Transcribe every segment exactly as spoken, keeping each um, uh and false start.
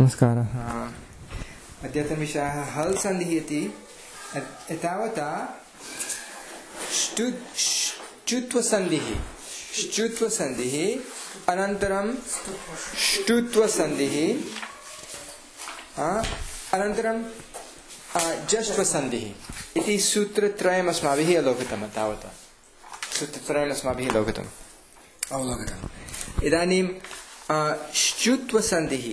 नमस्कारः। अद्यतनविषयः हल् सन्धिः इति। एतावता ष्टुत्वसन्धिः ष्टुत्वसन्धिः अनन्तरं ष्टुत्वसन्धिः अनन्तरं जष्ट्वसन्धिः इति सूत्रत्रयम् अस्माभिः अवलोकितं। तावता सूत्रत्रयम् अस्माभिः अवलोकितम् अवलोकितम् इदानीं ष्टुत्वसन्धिः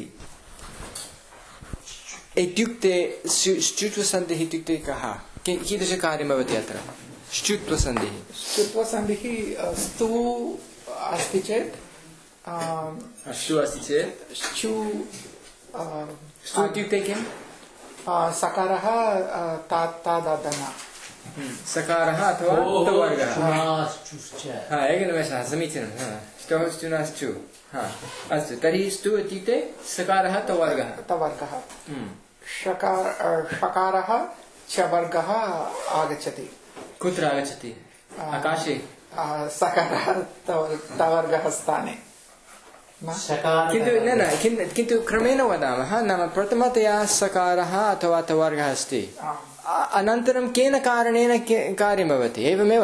इत्युक्ते ष्टुत्वसन्धिः इत्युक्ते कः कीदृशकार्यं भवति अत्र? ष्टुत्वसन्धिः ष्टुत्वसन्धिः स्तु अस्ति चेत् ष्टु अस्ति चेत् ष्टु ष्टु इत्युक्ते किं? सकारः तादादन सकारः अथवा तवर्गः। हा एकनिमेषः समीचीनं। ष्टौ ष्टुनाश्चु। हा अस्तु तर्हि ष्टु इत्युक्ते सकारः तवर्गः तवर्गः षकार षकारः च वर्गः आगच्छति। कुत्र आगच्छति? आकाशे सकारः तवर्गः स्थाने। किन्तु न न किन्तु क्रमेण वदामः। नाम प्रथमतया सकारः अथवा तवर्गः अस्ति, अनन्तरं केन कारणेन कार्यं भवति एवमेव।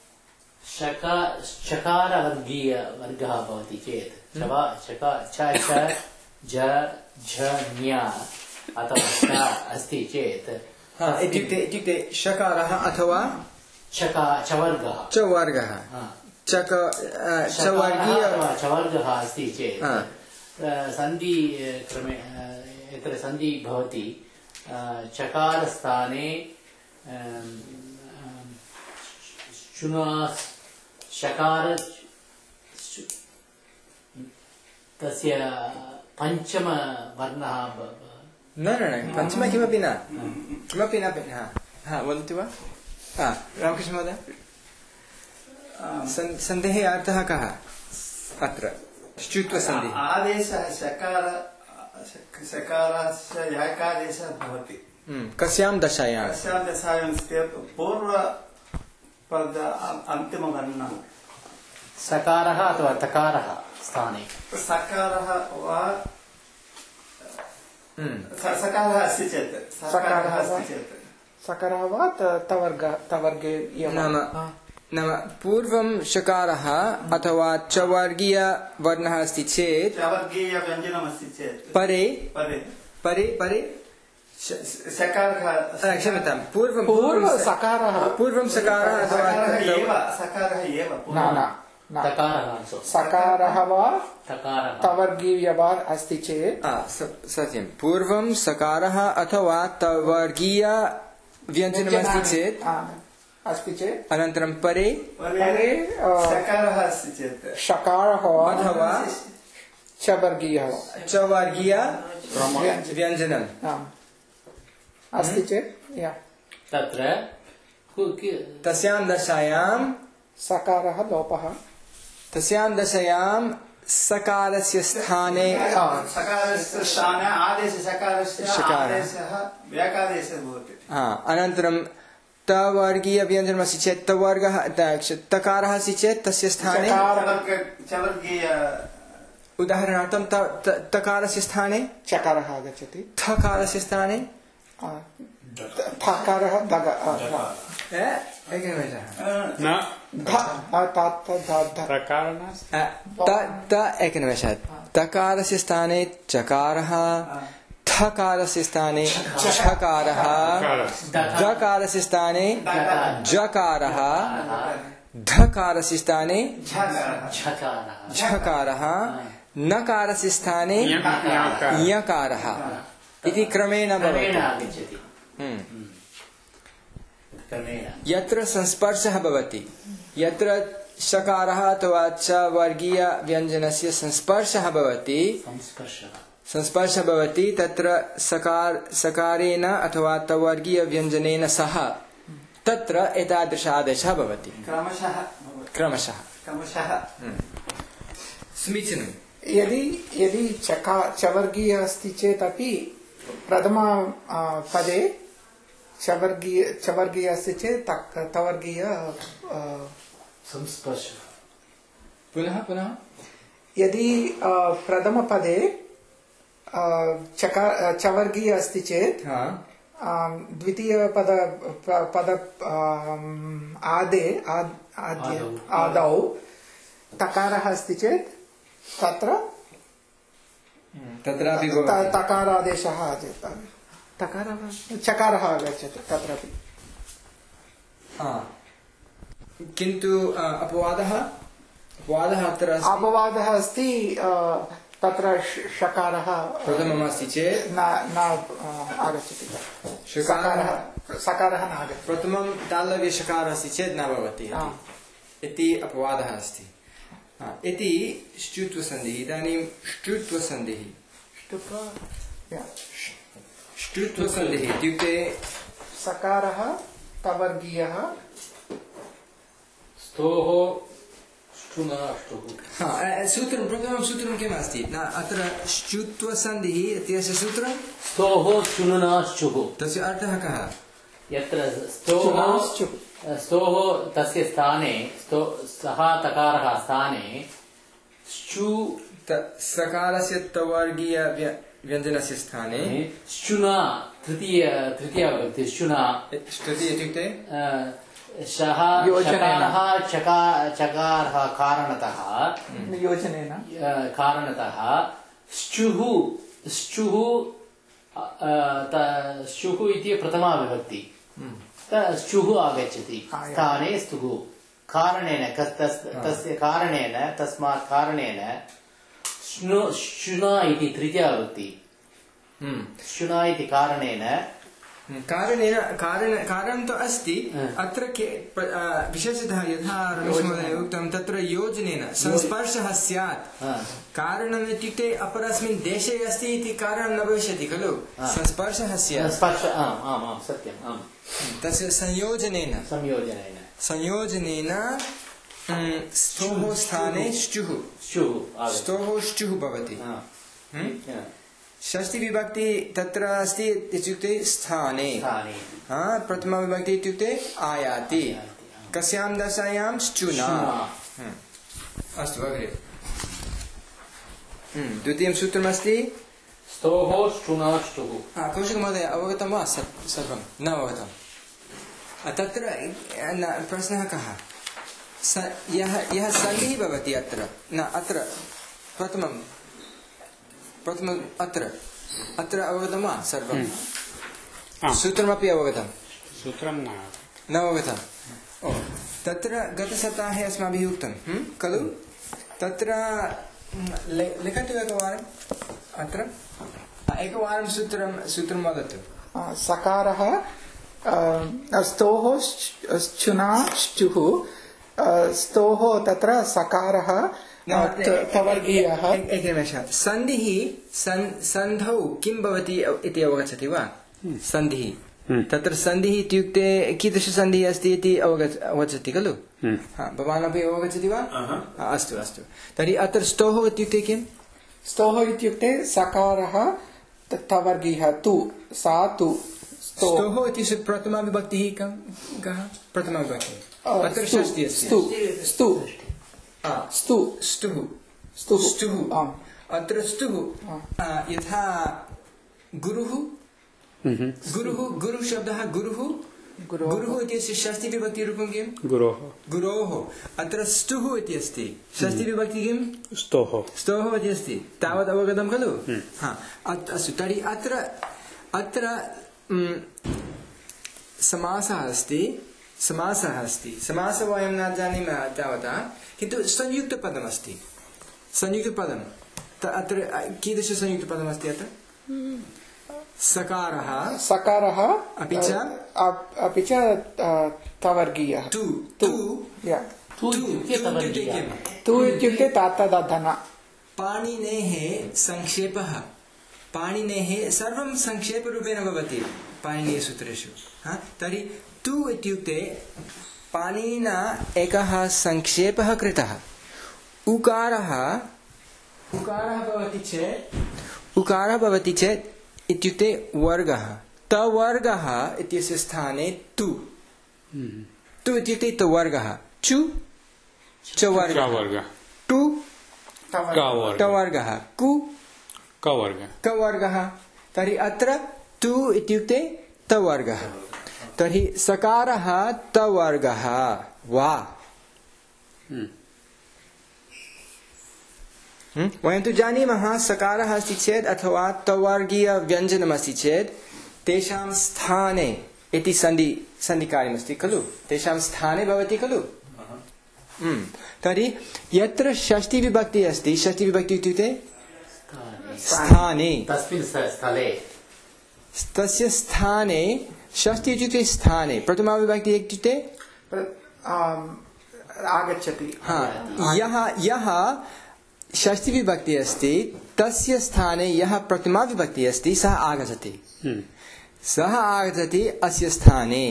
शकारवर्गीय वर्गः भवति चेत् अथवा अस्ति चेत् इत्युक्ते इत्युक्ते शकारः अथवा चवर्गः चवर्गः चवर्गः अस्ति चेत् सन्धि क्रमे यत्र सन्धि भवति चकारस्थाने शकार तस्य पञ्चमवर्णः न न न पञ्चम किमपि न किमपि न। हा वदतु वा? हा रामकृष्ण महोदय, सन्धेः अर्थः कः अत्र ष्टुत्वसन्धिः? आदेशः शकार शकारस्य याकादेशः भवति। कस्यां दशायां? कस्यां दशायां पूर्वपद अन्तिमवर्णः सकारः अथवा तकारः स्थाने सकारः वा सकारः अस्ति चेत् सकारः अस्ति चेत् सकारः वा तवर्ग तवर्गे नाम नाम पूर्वं शकारः अथवा चवर्गीय वर्णः अस्ति चेत् चवर्गीय व्यञ्जनम् अस्ति चेत् परे परे परे परे सकारः क्षम्यतां पूर्वं पूर्व सकारः पूर्वं सकारः अथवा सकारः एव न न सकारः वा तवर्गीय वा अस्ति चेत् सत्यं पूर्वं सकारः अथवा तवर्गीय व्यञ्जनमस्ति चेत् अस्ति चेत् अनन्तरं परे परे सकारः अस्ति चेत् शकारः अथवा चवर्गीयः चवर्गीय व्यञ्जनम् अस्ति चेत् तत्र तस्यां दशायां सकारः लोपः तस्यां दशायां सकारस्य स्थाने सकारस्य स्थाने आदेशः सकारस्य आदेशः व्याकादेशः भवति। हा अनन्तरं तवर्गीय व्यञ्जनमस्ति चेत् तवर्गः तकारः अस्ति चेत् तस्य स्थाने चवर्गीय उदाहरणार्थं तकारस्य स्थाने चकारः आगच्छति। थकारस्य स्थाने थकारः एकनिमेषः तकारस्य स्थाने चकारः, थकारस्य स्थाने छकारः, दकारस्य स्थाने जकारः, धकारस्य स्थाने झकारः, नकारस्य स्थाने यकारः इति क्रमेण भवति। यत्र संस्पर्शः भवति, यत्र शकारः अथवा च वर्गीय व्यञ्जनस्य संस्पर्शः भवति संस्पर्शः भवति तत्र सकार सकारेण अथवा तवर्गीय व्यञ्जनेन सह तत्र एतादृश आदेशः भवति क्रमशः क्रमशः क्रमशः। समीचीनं। यदि यदि चका चवर्गीय अस्ति चेत् अपि प्रथम पदे चवर्गीय चवर्गीय अस्ति चेत् तवर्गीय संस्पर्श। पुनः पुनः यदि प्रथम पदे चकार चवर्गीय अस्ति चेत् द्वितीय पद पद आदे आद्य आदौ तकारः अस्ति चेत् तत्र तत्रापि तकारादेशः आगच्छति तकारः चकारः आगच्छति तत्रापि किन्तु अपवादः अपवादः अत्र अपवादः अस्ति तत्र षकारः प्रथममस्ति चेत् न न आगच्छति षकारः सकारः न आगच्छति प्रथमं तालव्यषकारः अस्ति चेत् न भवति इति अपवादः अस्ति इति ष्टुत्वसन्धिः इदानीं ष्टुत्वसन्धिः ष्टुत्वसन्धिः इत्युक्ते सकारः तवर्गीयः स्तोः सूत्रं प्रथमं सूत्रं किम् अस्ति अत्र ष्टुत्वसन्धिः इत्यस्य सूत्रं स्तोः शुनुनाश्चुः तस्य अर्थः कः यत्र स्तोः स्तोः तस्य स्थाने स्तो सः तकारः स्थाने श्चु सकारस्य तवर्गीय व्यञ्जनस्य स्थाने श्चुना तृतीय तृतीया विभक्ति श्चुना तृतीय इत्युक्ते शः चकारः चकार चकारः कारणतः योजनेन कारणतः श्चुः श्चुः श्चुः इति प्रथमा विभक्ति श्चुः आगच्छति स्थाने स्तुः कारणेन तस्य कारणेन तस्मात् कारणेन शुना इति तृतीया विभक्ति शुना इति कारणेन कारणेन कारण कारणं तु अस्ति अत्र विशेषतः यथा रमेशमहोदय उक्तं तत्र योजनेन संस्पर्शः स्यात् कारणम् इत्युक्ते अपरस्मिन् देशे अस्ति इति कारणं न भविष्यति खलु संस्पर्शः स्यात् सत्यं तस्य संयोजनेन संयोजनेन संयोजनेन स्तोः स्थाने ष्चुः स्तोः ष्चुः भवति षष्ठी विभक्ति तत्र अस्ति इत्युक्ते स्थाने प्रथमा विभक्ति इत्युक्ते आयाति कस्यां दशायां ष्चुना अस्तु अग्रे द्वितीयं सूत्रमस्ति स्तोः ष्चुनाष्टुः कौशिकमहोदय अवगतं वा सर्वं न अवगतं तत्र प्रश्नः कः यः यः सन्धिः भवति अत्र न अत्र प्रथमं प्रथमम् अत्र अत्र अवगतं वा सर्वं सूत्रमपि अवगतं सूत्रं न अवगतं तत्र गतसप्ताहे अस्माभिः उक्तं खलु तत्र लिखतु एकवारम् अत्र एकवारं सूत्रं सूत्रं वदतु सकारः स्तोः ष्चुना ष्चुः स्तोः तत्र सकारः तवर्गीयः एकनिमेषः सन्धिः सन्धौ किं भवति इति अवगच्छति वा सन्धिः तत्र सन्धिः इत्युक्ते कीदृशसन्धिः अस्ति इति अवगच्छति खलु भवान् अपि अवगच्छति वा अस्तु अस्तु तर्हि अत्र स्तोः इत्युक्ते किं स्तोः इत्युक्ते सकारः तवर्गीयः तु सा तु स्तोः इति प्रथमा विभक्तिः कः प्रथमा विभक्तिः अत्र षष्ठी अस्ति स्तु स्तु स्तुः स्तुः स्तुः अत्र स्तुः यथा गुरुः गुरुः गुरुशब्दः गुरुः गुरुः इत्यस्य षष्ठी विभक्तिरूपं किं गुरोः गुरोः अत्र स्तुः इति अस्ति षष्ठी विभक्ति किं स्तोः स्तोः इति अस्ति तावत् अवगतं खलु अस्तु तर्हि अत्र अत्र समासः अस्ति समासः अस्ति समासः वयं न जानीमः तावता किन्तु संयुक्तपदमस्ति संयुक्तपदम् अत्र कीदृशसंयुक्तपदमस्ति अत्र सकारः सकारः अपि च अपि च तवर्गीयः तु तु तु इत्युक्ते तदधन पाणिनेः संक्षेपः पाणिनेः सर्वं संक्षेपरूपेण भवति पाणिनीयसूत्रेषु तर्हि तु इत्युक्ते पाणिनिना एकः संक्षेपः कृतः उकारः उकारः भवति चेत् उकारः भवति चेत् इत्युक्ते वर्गः तवर्गः इत्यस्य स्थाने तु तु इत्युक्ते तवर्गः चु च वर्गः टु टवर्गः कु कवर्गः कवर्गः तर्हि अत्र तु इत्युक्ते तवर्गः तर्हि सकारः तवर्गः वा वयं तु जानीमः सकारः अस्ति चेत् अथवा तवर्गीयव्यञ्जनमस्ति चेत् तेषां स्थाने इति सन्धि सन्धिकार्यमस्ति खलु तेषां स्थाने भवति खलु तर्हि यत्र षष्ठी विभक्ति अस्ति षष्ठी विभक्ति इत्युक्ते स्थाने तस्मिन् स्थले तस्य स्थाने षष्ठी इत्युक्ते स्थाने प्रथमा विभक्ति इत्युक्ते आगच्छति यः यः षष्ठी विभक्ति अस्ति तस्य स्थाने यः प्रथमा विभक्ति अस्ति सः आगच्छति सः आगच्छति अस्य स्थाने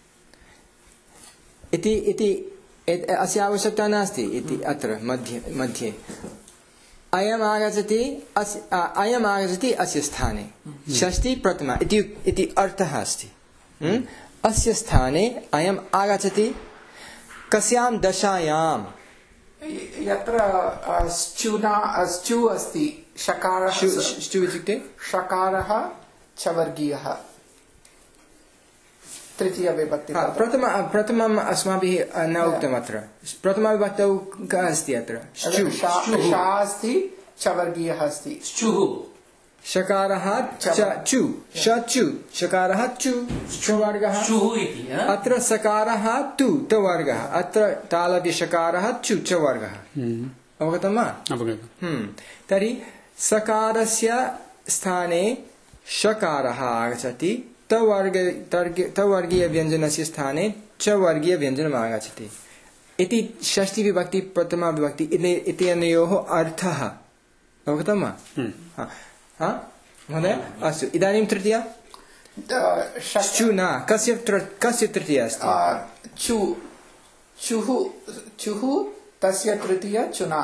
इति इति अस्य आवश्यकता नास्ति इति अत्र मध्ये मध्ये अयम् आगच्छति अस्य अयम् आगच्छति अस्य स्थाने षष्ठी प्रथमा इति इति अर्थः अस्ति अस्य स्थाने अयम् आगच्छति कस्यां दशायां यत्र स्चुना स्चु अस्ति शकारः स्चु इत्युक्ते शकारः चवर्गीयः तृतीय विभक्ति प्रथम प्रथमम् अस्माभिः न उक्तम् अत्र प्रथमा विभक्तौ कः अस्ति अत्र शा अस्ति चवर्गीयः अस्ति चुः शकारः चु शचु शकारः चु चवर्गः चुः इति अत्र सकारः तु तवर्गः अत्र तालव्य शकारः चु चवर्गः अवगतं वा तर्हि सकारस्य स्थाने शकारः आगच्छति तवर्ग तवर्गीयव्यञ्जनस्य स्थाने च वर्गीयव्यञ्जनम् आगच्छति इति षष्ठी विभक्ति प्रथमा विभक्ति इति अनयोः अर्थः अवगतं वा महोदय अस्तु इदानीं तृतीया चु न कस्य कस्य तृतीया अस्ति चु चुः चुः तस्य तृतीया चुना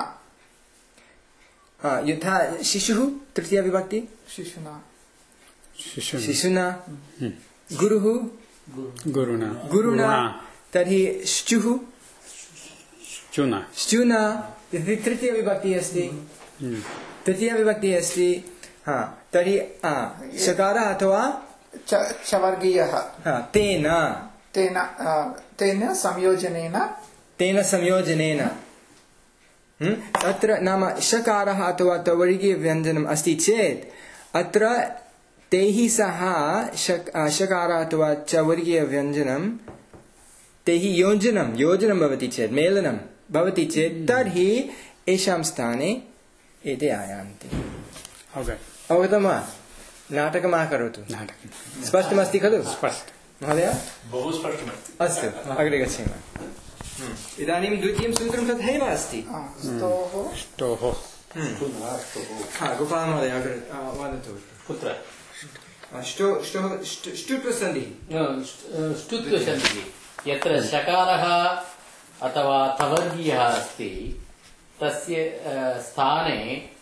यथा शिशुः तृतीया विभक्ति शिशुना शिशुना गुरुः गुरुणा गुरुणा तर्हि श्चुः चुना श्चुना इति तृतीया विभक्तिः अस्ति तृतीया विभक्तिः अस्ति हा तर्हि शकारः अथवा चवर्गीयः तेन तेन तेन संयोजनेन तेन संयोजनेन अत्र नाम शकारः अथवा तवर्गीयव्यञ्जनम् अस्ति चेत् अत्र तैः सह शकारः अथवा चवर्गीयव्यञ्जनं तैः योजनं योजनं भवति चेत् मेलनं भवति चेत् तर्हि येषां स्थाने एते आयान्ति अवगतं वा नाटकम् आकरोतु स्पष्टमस्ति खलु महोदय बहु स्पष्टमस्ति अस्तु अग्रे गच्छेम इदानीं द्वितीयं सूत्रं तथैव अस्ति ष्टोः गोपाल महोदय अग्रे वदतु कुत्र ष्टुत्वसन्धिः ष्टुत्वसन्धिः यत्र शकारः अथवा तवर्गीयः अस्ति तस्य स्थाने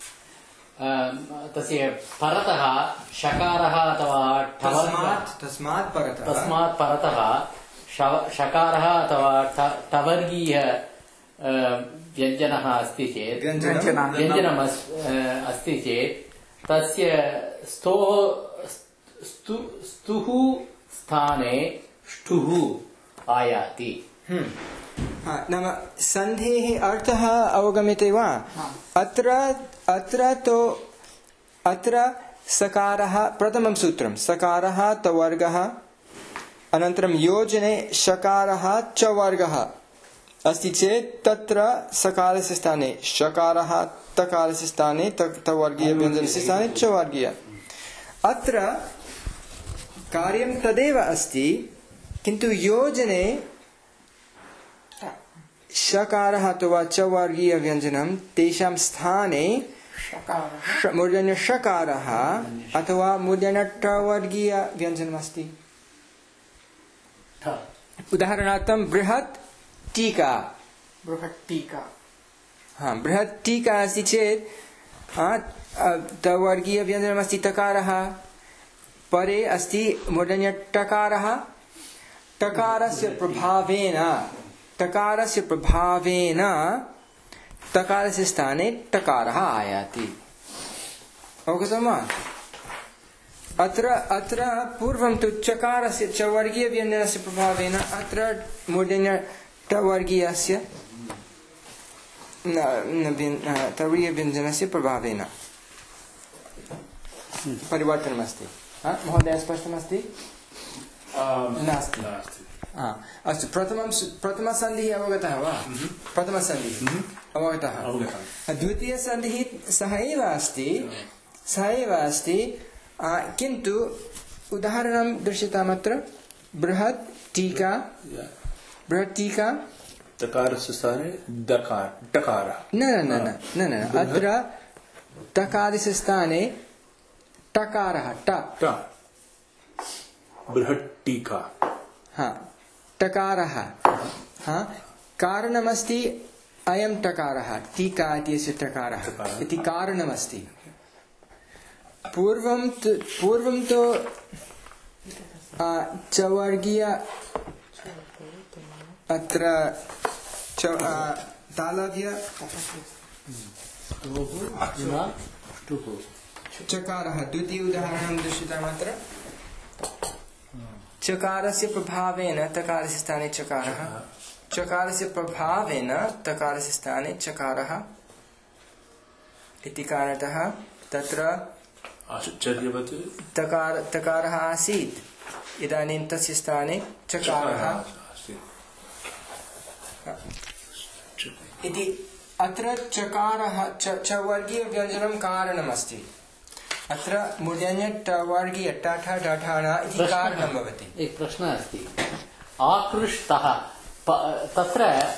तस्य परतः शकारः अथवा तस्मात् परतः तस्मात् परतः शकारः अथवा तवर्गीय व्यञ्जनः अस्ति चेत् व्यञ्जनम् अस्ति चेत् तस्य स्तोः स्तुः स्थाने ष्टुः आयाति नाम सन्धेः अर्थः अवगम्यते वा अत्र अत्र तो अत्र सकारः प्रथमं सूत्रं सकारः तवर्गः अनन्तरं योजने शकारः च वर्गः अस्ति चेत् तत्र सकारस्य स्थाने शकारः तकारस्य स्थाने तवर्गीयव्यञ्जनस्य स्थाने च वर्गीय अत्र कार्यं तदेव अस्ति किन्तु योजने शकारः अथवा च वर्गीयव्यञ्जनं तेषां स्थाने मूर्धन्यषकारः अथवा मूर्धन्यटवर्गीयव्यञ्जनमस्ति उदाहरणार्थं बृहत् टीका बृहत् टीका हाँ बृहत् टीका अस्ति चेत् तवर्गीयव्यञ्जनमस्ति तकारः परे अस्ति मूर्धन्यटकारः टकारस्य प्रभावेन टकारस्य प्रभावेन तकारस्य स्थाने टकारः आयाति अवगतं वा? अत्र अत्र पूर्वं तु चकारस्य च वर्गीयव्यञ्जनस्य प्रभावेन अत्र मूर्धन्य ट वर्गीयस्य तवर्गीयव्यञ्जनस्य प्रभावेन परिवर्तनमस्ति। महोदय स्पष्टमस्ति? नास्ति। अस्तु, प्रथमं प्रथमसन्धिः अवगतः वा? प्रथमसन्धिः अवगतः। द्वितीयसन्धिः सः एव अस्ति, सः एव अस्ति, किन्तु उदाहरणं दृश्यतामत्र। बृहत् टीका, बृहत् टीका तकारस्य स्थाने दकार टकारः। न न न न न अत्र तकारस्य स्थाने टकारः ट ट बृहत् टीका। हा टकारः। हा कारणमस्ति अयं टकारः, टीका इत्यस्य टकारः इति कारणमस्ति। पूर्वं तु पूर्वं तु चवर्गीय अत्र तालव्य चकारः द्वितीय उदाहरणं दृश्यतामत्र। चकारस्य प्रभावेन तकारस्य स्थाने चकारः, चकारस्य प्रभावेन तकारस्य स्थाने चकारः इति कारणतः तत्र तकार तकारः आसीत्, इदानीं तस्य स्थाने चकारः इति। अत्र चकारः च वर्गीयव्यञ्जनं कारणमस्ति। अत्र मूर्धन्य ट वर्गीय ट ठ ड ठ न इति कारणं भवति। एक प्रश्नः अस्ति, आकृष्टः तत्र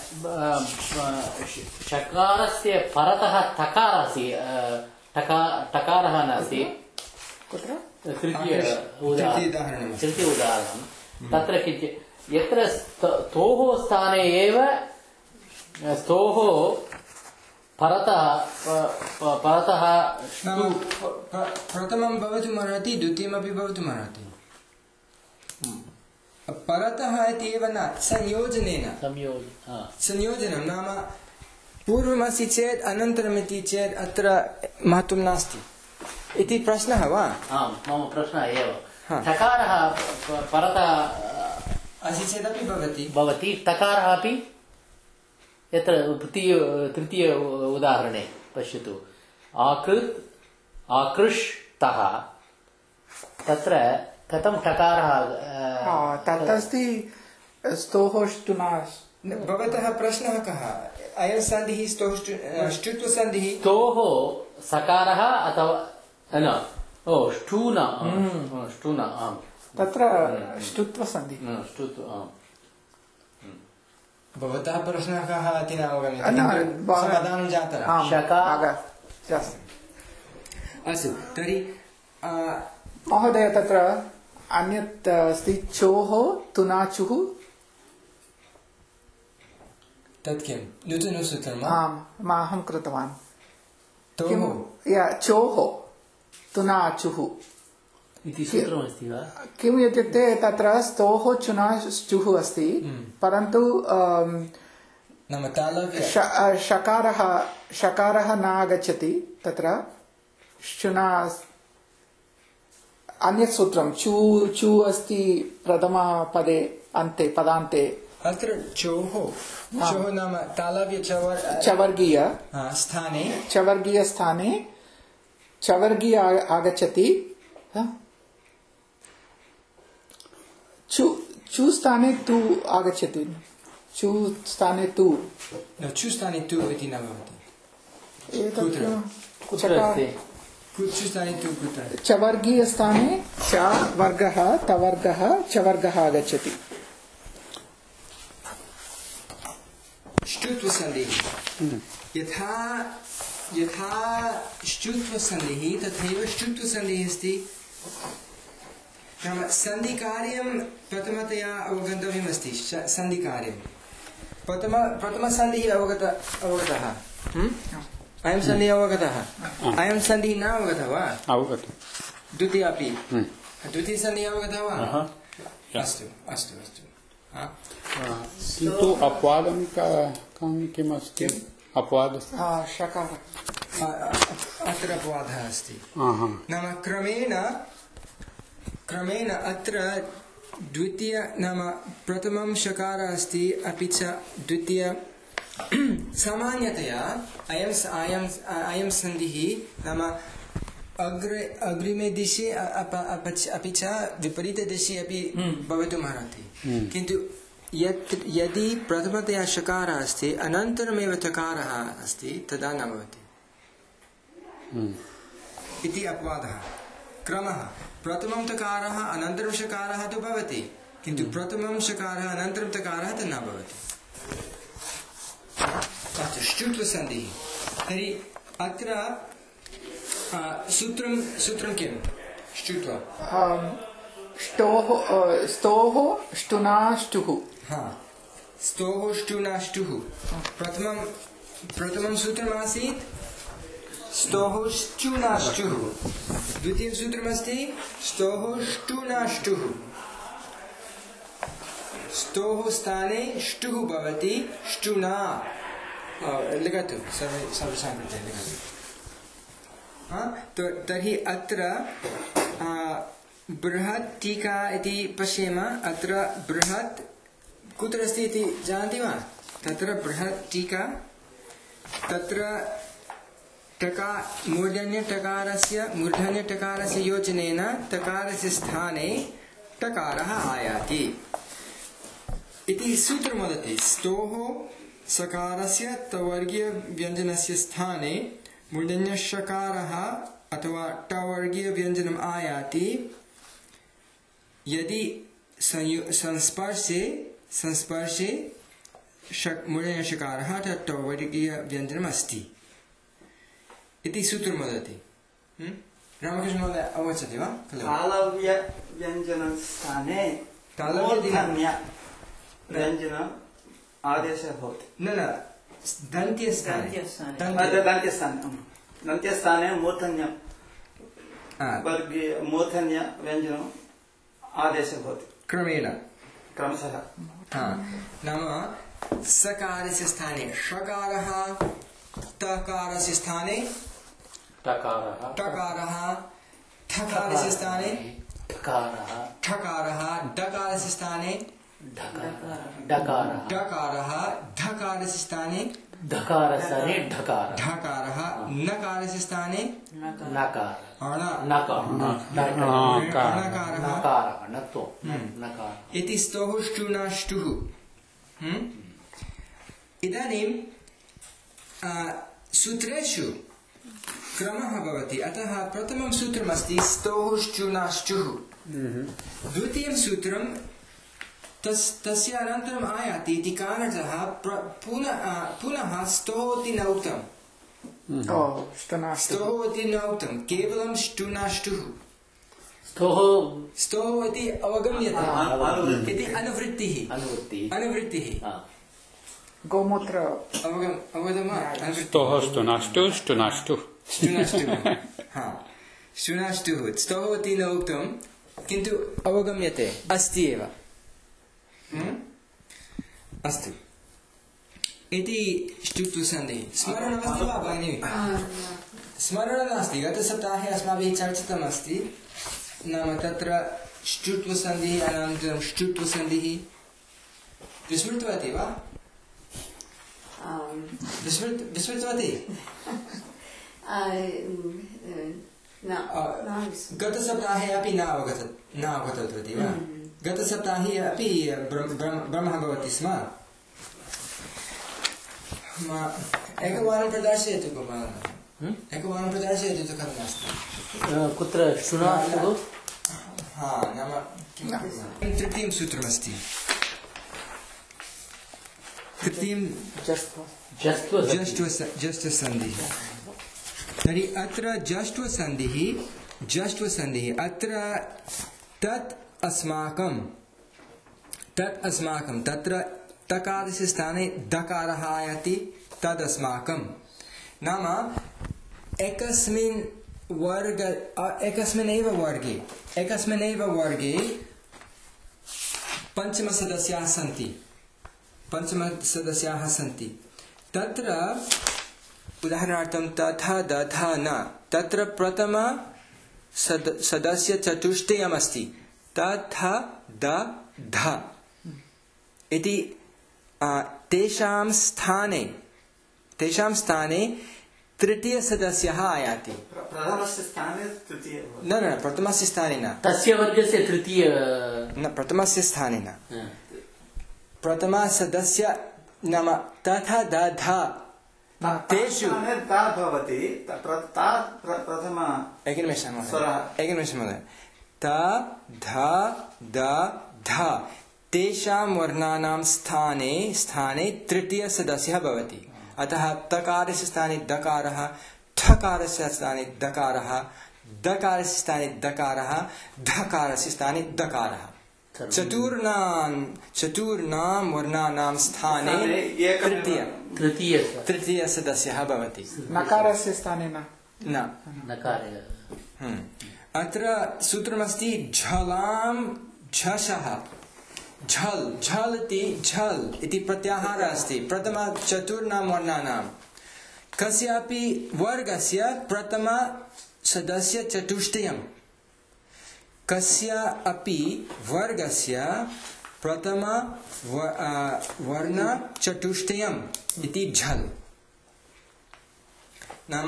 चकारस्य परतः टकारः अस्ति, टकारः नास्ति। कुत्र? तृतीय उदाहरणं, तृतीय उदाहरणं तत्र किञ्चित् यत्र स्तोः स्थाने एव स्तोः परतः परतः प्रथमं भवितुमर्हति, द्वितीयमपि भवितुमर्हति। परतः इति एव न, संयोजनेन संयोजनं नाम पूर्वमस्ति चेत् अनन्तरमिति चेत् अत्र महत्त्वं नास्ति इति प्रश्नः वा? आम्, मम प्रश्नः एव। टकारः परतः अस्ति चेदपि भवति भवति, टकारः अपि यत्र तृतीय तृतीय उदाहरणे पश्यतु, आकृत् आकृष्टः तत्र कथं टकारः तदस्ति स्तोः ष्टुनाश्। भवतः प्रश्नः कः? अयं सन्धिः स्तोः ष्टुत्वसन्धिः। स्तोः सकारः अथवा न ओ ष्टुन ष्टुन आम्, तत्र ष्टुत्वसन्धिः ष्टुत्व आम्। भवतः प्रश्नः कः इति न अवगम्यते, समाधानं जातः। अस्तु, तर्हि महोदय तत्र अन्यत् अस्ति चोः तुनाचुः। तत् किं नूतनसूत्रम्? आम्, अहं कृतवान्। चोः तुनाचुः इति सूत्रमस्ति वा? किम् इत्युक्ते तत्र स्तोः चुनाचुः अस्ति, परन्तु नाम तालव्य शकारः शकारः न आगच्छति तत्र। शुना अन्यत् सूत्रं चू चू अस्ति प्रथमपदे अन्ते पदान्ते। अत्र चोः चोः नाम तालव्य चवर्गीय स्थाने चवर्गीय स्थाने चवर्गीय आगच्छति। चू चू स्थाने तु आगच्छति, चू स्थाने तु चू स्थाने तु इति न भवति। चवर्गीय स्थाने च वर्गः तवर्गः चवर्गः आगच्छति। ष्टुत्वसन्धिः यथा यथा ष्टुत्वसन्धिः तथैव ष्टुत्वसन्धिः अस्ति। नाम सन्धिकार्यं प्रथमतया अवगन्तव्यमस्ति। सन्धिकार्यं प्रथम प्रथमसन्धिः अवगत अवगतः अयं सन्धिः अवगतः, अयं सन्धिः न अवगतः वा? अवगतः। द्वितीय अपि द्वितीयसन्धिः अवगतः वा? अस्तु अस्तु अस्तु। किन्तु अपवादं किमस्ति? अपवाद शकार अत्र अपवादः अस्ति आहा नाम क्रमेण क्रमेण अत्र द्वितीय नाम प्रथमं शकारः अस्ति अपि च द्वितीय सामान्यतया अयं अयं अयं सन्धिः नाम अग्रे अग्रिमे दिशि अपि च विपरीतदिशि अपि भवितुम् अर्हति किन्तु यत् यदि प्रथमतया शकारः अस्ति अनन्तरमेव तकारः अस्ति तदा न भवति इति अपवादः क्रमः प्रथमं तकारः अनन्तरं शकारः तु भवति किन्तु प्रथमं शकारः अनन्तरं तकारः तु न भवति अस्तु ष्टुत्वसन्धिः तर्हि अत्र सूत्रं सूत्रं किं ष्टुत्व ष्टोः स्तोः ष्टुनाष्टुः हा स्तोः ष्टुनाष्टुः प्रथमं प्रथमं सूत्रमासीत् स्तोः ष्टुनाष्टुः द्वितीयं सूत्रमस्ति स्तोः ष्टुनाष्टुः स्तोः स्थाने ष्टुः भवति ष्टुना लिखतु सर्वे सर्वेषां कृते लिखतु तो तर्हि अत्र बृहत् टीका इति पश्येम अत्र बृहत् कुत्र अस्ति इति जानन्ति वा तत्र बृहत् टीका तत्र टका मूर्धन्य टकारस्य मूर्धन्य टकारस्य योजनेन तकारस्य स्थाने टकारः आयाति इति सूत्रं वदति स्तोः सकारस्य तवर्गीय व्यञ्जनस्य स्थाने मूर्धन्य शकारः अथवा टवर्गीय व्यञ्जनम् आयाति यदि संस्पर्शे संस्पर्शे मूर्धन्य शकारः अथवा टवर्गीय व्यञ्जनम् अस्ति इति सूत्रं वदति रामकृष्ण महोदय अवगच्छति वा तालव्य व्यञ्जनस्थाने मूर्धन्य व्यञ्जन आदेशः भवति न न दन्त्यस्थाने दन्त्यस्थाने दन्त्यस्थाने मूर्धन्य वर्गे मूर्धन्य व्यञ्जनम् आदेशः भवति क्रमेण क्रमशः नाम सकारस्य स्थाने षकारः तकारस्य स्थाने टकारः टकारः ठकारस्य स्थाने ठकारः ठकारः डकारस्य स्थाने डकारः डकारः धकारस्य स्थाने धकारस्थाने ढकार ढकारः नकारस्य स्थाने नकार नकार इति स्तोः ष्टुनाष्टुः इदानीं सूत्रेषु क्रमः भवति अतः प्रथमं सूत्रमस्ति स्तोः ष्टुनाष्टुः द्वितीयं सूत्रं तस् तस्य अनन्तरम् आयाति इति कारणतः पुनः पुनः स्तोः इति न उक्तं स्तोः इति न उक्तं केवलं ष्टुनाष्टुः स्तोः स्तोः इति अवगम्यते इति अनुवृत्तिः अनुवृत्तिः गोमूत्र अवगम अवगतं वा स्तोः ष्टुनाष्टुः ष्टुनाष्टुः ष्टुनाष्टुः हा ष्टुनाष्टुः स्तोः इति न उक्तं किन्तु अवगम्यते अस्ति एव अस्तु इति ष्टुत्वसन्धिः स्मरणमस्ति वा भगिनी स्मरणं नास्ति गतसप्ताहे अस्माभिः चर्चितमस्ति नाम तत्र ष्टुत्वसन्धिः अनन्तरं ष्टुत्वसन्धिः विस्मृतवती वा विस्मृतवती गतसप्ताहे अपि न अवगत न अवगतवती वा गतसप्ताहे अपि ब्रह्मः भवति स्म एकवारं प्रदर्शयतु भवान् एकवारं प्रदर्शयतु तु कथम् अस्ति कुत्र ष्टुनाष्टुः हा नाम किं तृतीयं सूत्रमस्ति तृतीयं जष्ट्वसन्धिः तर्हि अत्र जष्ट्वसन्धिः जष्ट्वसन्धिः अत्र तत् अस्माकं तत् अस्माकं तत्र तकारस्य स्थाने दकारः आयाति तदस्माकं नाम एकस्मिन् वर्ग एकस्मिन्नेव वर्गे एकस्मिन्नेव वर्गे पञ्चमसदस्याः सन्ति पञ्चमसदस्याः सन्ति तत्र उदाहरणार्थं तथा दधा न तत्र प्रथम सद, सदस्य चतुष्टयमस्ति तथा दधा इति तेषां स्थाने तेषां स्थाने तृतीय सदस्यः आयाति। प्रथमस्य स्थाने तृतीय न न प्रथमस्य स्थाने न तस्य वर्गस्य तृतीय न प्रथमस्य स्थाने न प्रथम सदस्य नाम तथा दधा तेषु ता भवति प्रथम एकनिमेषं महोदय एकनिमेषं महोदय तथा दधा तेषां वर्णानां स्थाने स्थाने तृतीय सदस्यः भवति। अतः तकारस्य स्थाने दकारः ठकारस्य स्थाने दकारः दकारस्य स्थाने दकारः धकारस्य स्थाने दकारः चतुर्णां चतुर्णां वर्णानां स्थाने तृतीय तृतीय तृतीय सदस्यः भवति। नकारस्य स्थाने न न नकारः। अत्र सूत्रमस्ति झलां झषः झल झल इति झल इति प्रत्याहारः अस्ति प्रथम चतुर्णां वर्णानां कस्यापि वर्गस्य प्रथम सदस्य चतुष्टयं कस्य अपि वर्गस्य प्रथम वर्ण चतुष्टयम् इति झल नाम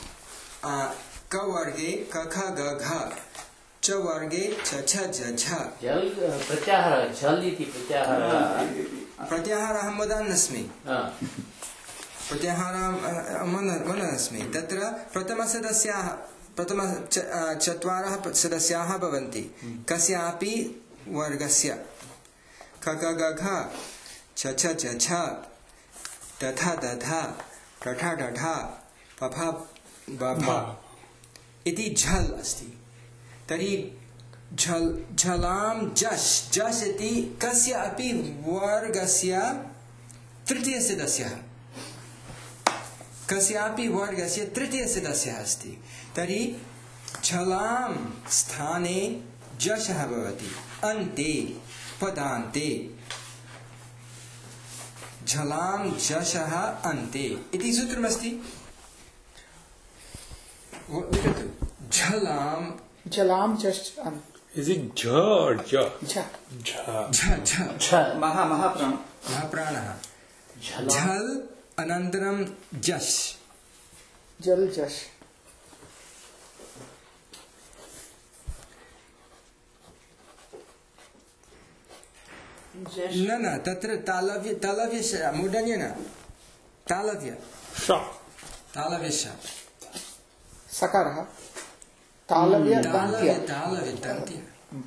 क वर्गे क ख ग घ च वर्गे छ छ ज झ जल प्रत्याहारः झल इति प्रत्याहारः प्रत्याहारः अहं वदन् अस्मि प्रत्याहारं वदन् अस्मि तत्र प्रथमसदस्याः प्रथम चत्वारः सदस्याः भवन्ति कस्यापि वर्गस्य क ख ग घ छ छ ज झ तथा दधा ठठा ठठा पफा बफा इति झल अस्ति। तर्हि झल झलां जश जश इति कस्य अपि वर्गस्य तृतीय सदस्यः कस्यापि वर्गस्य तृतीय सदस्यः अस्ति। तर्हि झलां स्थाने जशः भवति अन्ते पदान्ते झलां जशः अन्ते इति सूत्रमस्ति। झलां जलाम just Is it jha or ja? Jha. Jha. झ झ झ महा महाप्राण महाप्राणः झल झल अनन्तरं जश जल जश न न तत्र तालव्य तालव्य मूर्धन्य न तालव्य Sha. तालव्य श सकारः तालव्य तालव्य दान्त्य तालव्य दन्त्य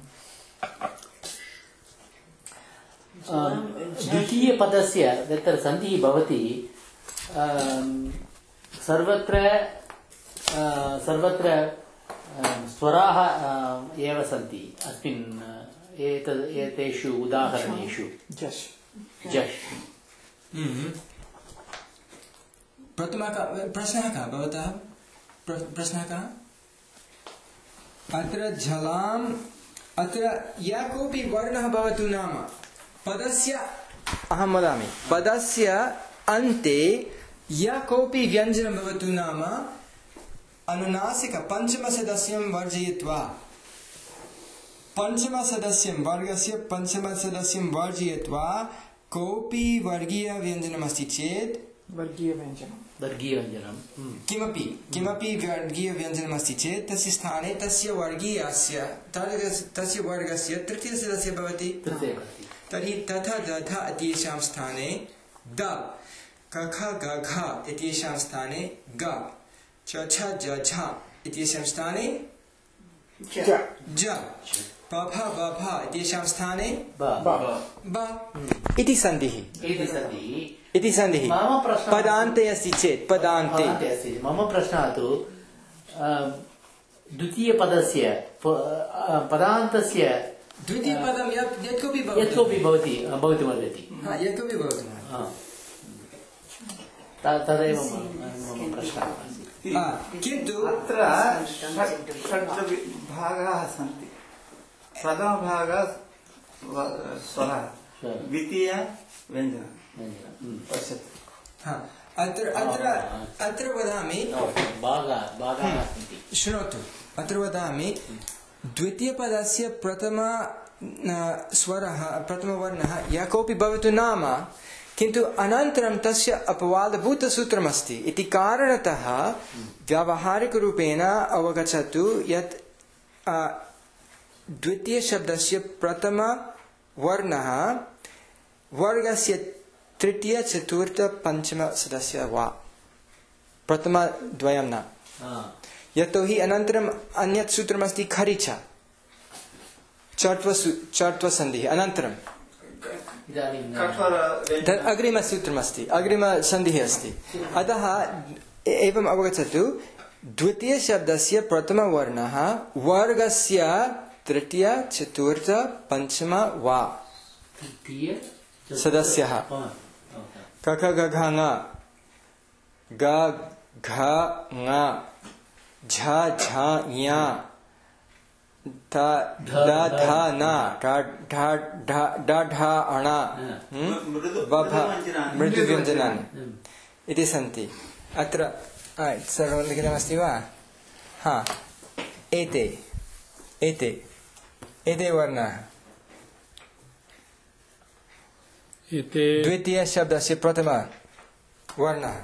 द्वितीय पदस्य तत्र सन्धिः भवति सर्वत्र सर्वत्र स्वराः एव सन्ति अस्मिन् एतद् एतेषु उदाहरणेषु जश जश् प्रथमः प्रश्नः कः भवतः प्रश्नः कः अत्र झलाम् अत्र यः कोऽपि वर्णः भवतु नाम पदस्य अहं वदामि पदस्य अन्ते यः कोऽपि व्यञ्जनं भवतु नाम अनुनासिक पञ्चमसदस्यं वर्जयित्वा पञ्चमसदस्यं वर्गस्य पञ्चमसदस्यं वर्जयित्वा कोऽपि वर्गीयव्यञ्जनमस्ति चेत् वर्गीयव्यञ्जनं वर्गीयव्यञ्जनं किमपि किमपि वर्गीयव्यञ्जनमस्ति चेत् तस्य स्थाने तस्य वर्गीयस्य तस्य वर्गस्य तृतीयसदस्यः भवति। तर्हि तथा दधा इत्येषां स्थाने द क ख ग घ इत्येषां स्थाने ग च छ ज झ इत्येषां स्थाने ज ज प फ ब फ इत्येषां स्थाने ब ब इति सन्धिः इति सन्धिः इति सन्धिः मम प्रश्नः पदान्ते अस्ति चेत् पदान्ते पदान्ते अस्ति। मम प्रश्नः तु द्वितीयपदस्य पदान्तस्य द्वितीयपदं यत् यत् कोऽपि यत् कोऽपि भवति भवितुमर्हति यत् कोऽपि भवतु तदेव मम प्रश्नः आसीत्। किन्तु अत्र षड् भागाः सन्ति। प्रथमभागः स्वरः द्वितीय व्यञ्जनं पश्यतु। अत्र अत्र अत्र वदामि शृणोतु अत्र वदामि द्वितीयपदस्य प्रथम स्वरः प्रथमवर्णः यः कोऽपि भवतु नाम किन्तु अनन्तरं तस्य अपवादभूतसूत्रमस्ति इति कारणतः व्यावहारिकरूपेण अवगच्छतु यत् द्वितीयशब्दस्य प्रथमवर्णः वर्गस्य तृतीय चतुर्थ पञ्चम सदस्य वा प्रथमद्वयं न यतोहि अनन्तरम् अन्यत् सूत्रमस्ति खरिच चर्त्वसन्धिः अनन्तरं अग्रिमसूत्रमस्ति अग्रिमसन्धिः अस्ति अतः एवम् अवगच्छतु द्वितीयशब्दस्य प्रथमवर्णः वर्गस्य तृतीय चतुर्थ पञ्चम वा सदस्यः कख गघ ङ ग घ ङ झ झ ञ ध ध ध न ढ ढ ढ ढ ढ अण वभ मृदुव्यञ्जनानि इति सन्ति अत्र सर्वं लिखितमस्ति वा हा एते एते एते वर्णाः द्वितीय शब्दस्य प्रथम वर्णः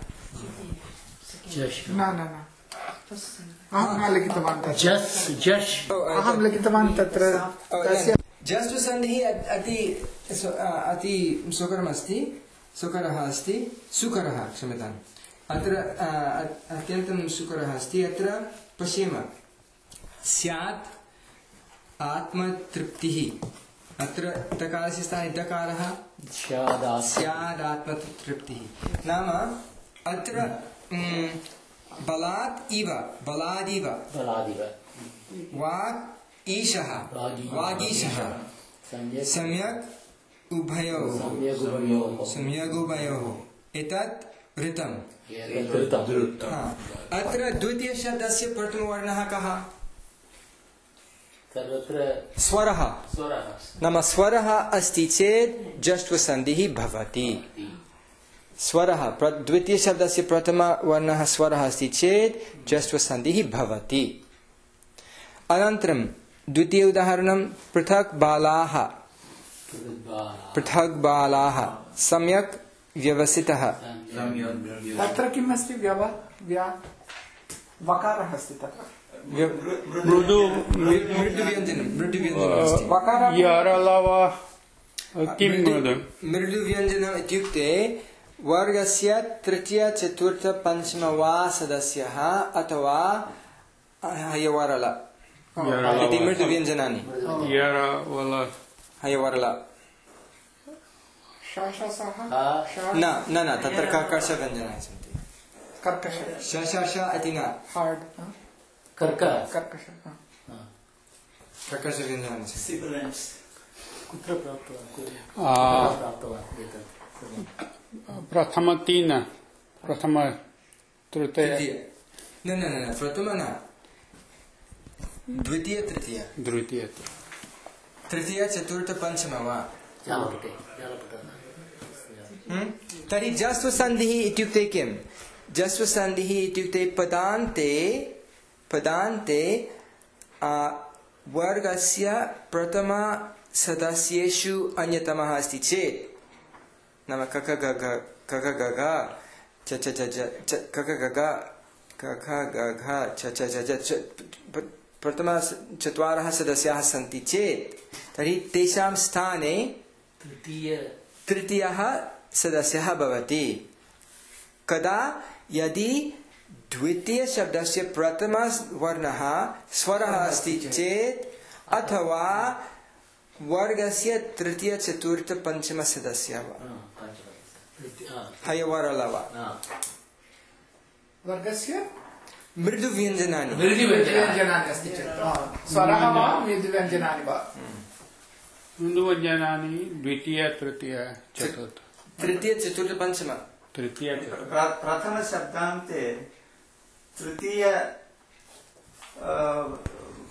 न न न अहं न लिखितवान् जस् जस् अहं लिखितवान् तत्र जस्त्वसन्धिः अति अति सुकरमस्ति सुकरः अस्ति सुकरः क्षम्यताम् अत्र अत्यन्तं सुकरः अस्ति अत्र पश्येम स्यात् आत्मतृप्तिः अत्र तकारस्य स्थाने दकारः स्यादात्मतृप्तिः नाम अत्र बलात् इव बलादिव वाक् ईशः वागीशः सम्यक् उभयोः सम्यक् उभयोः एतत् ऋतम् अत्र द्वितीयशब्दस्य प्रथमवर्णः कः स्वरः नाम स्वरः अस्ति चेत् जष्ट्वसन्धिः भवति स्वरः द्वितीयशब्दस्य प्रथमवर्णः स्वरः अस्ति चेत् जष्ट्वसन्धिः भवति अनन्तरं द्वितीय उदाहरणं पृथक् बालाः पृथक् बालाः सम्यक् व्यवसितः तत्र किम् अस्ति व्यव व्या वकारः अस्ति तत्र मृदु मृदुव्यञ्जनं मृदुव्यञ्जनं यारलवा किं मृदुव्यञ्जनम् इत्युक्ते वर्गस्य तृतीय चतुर्थ पञ्चम वा सदस्यः अथवा हयवरल इति मृदुव्यञ्जनानि हयवरल न न न तत्र कर्कषव्यञ्जनानि सन्ति कर्कष श श श इति न हार्ड् कर्कष कर्कषव्यञ्जनानि सन्ति प्रथम तीन प्रथम तृतीय न न न प्रथम न द्वितीय तृतीय द्वितीय तृतीय चतुर्थ पञ्चम वा तर्हि जस्वसन्धिः इत्युक्ते किं जस्वसन्धिः इत्युक्ते पदान्ते पदान्ते वर्गस्य प्रथम सदस्येषु अन्यतमः अस्ति चेत् नाम कख गघ कख गघ च च च च कख गघ कख गघ च च च च प्रथम चत्वारः सदस्याः सन्ति चेत् तर्हि तेषां स्थाने तृतीय तृतीयः सदस्यः भवति कदा यदि द्वितीयशब्दस्य प्रथमवर्णः स्वरः अस्ति चेत् अथवा वर्गस्य तृतीय चतुर्थ पञ्चम सदस्यः वा हयवरल वा वर्गस्य मृदुव्यञ्जनानि मृदुव्यञ्जनानि अस्ति चेत् स्वरः वा मृदुव्यञ्जनानि वा मृदुव्यञ्जनानि द्वितीय तृतीय चतुर्थ तृतीय चतुर्थ पञ्चम तृतीय प्रथम शब्दान्ते तृतीय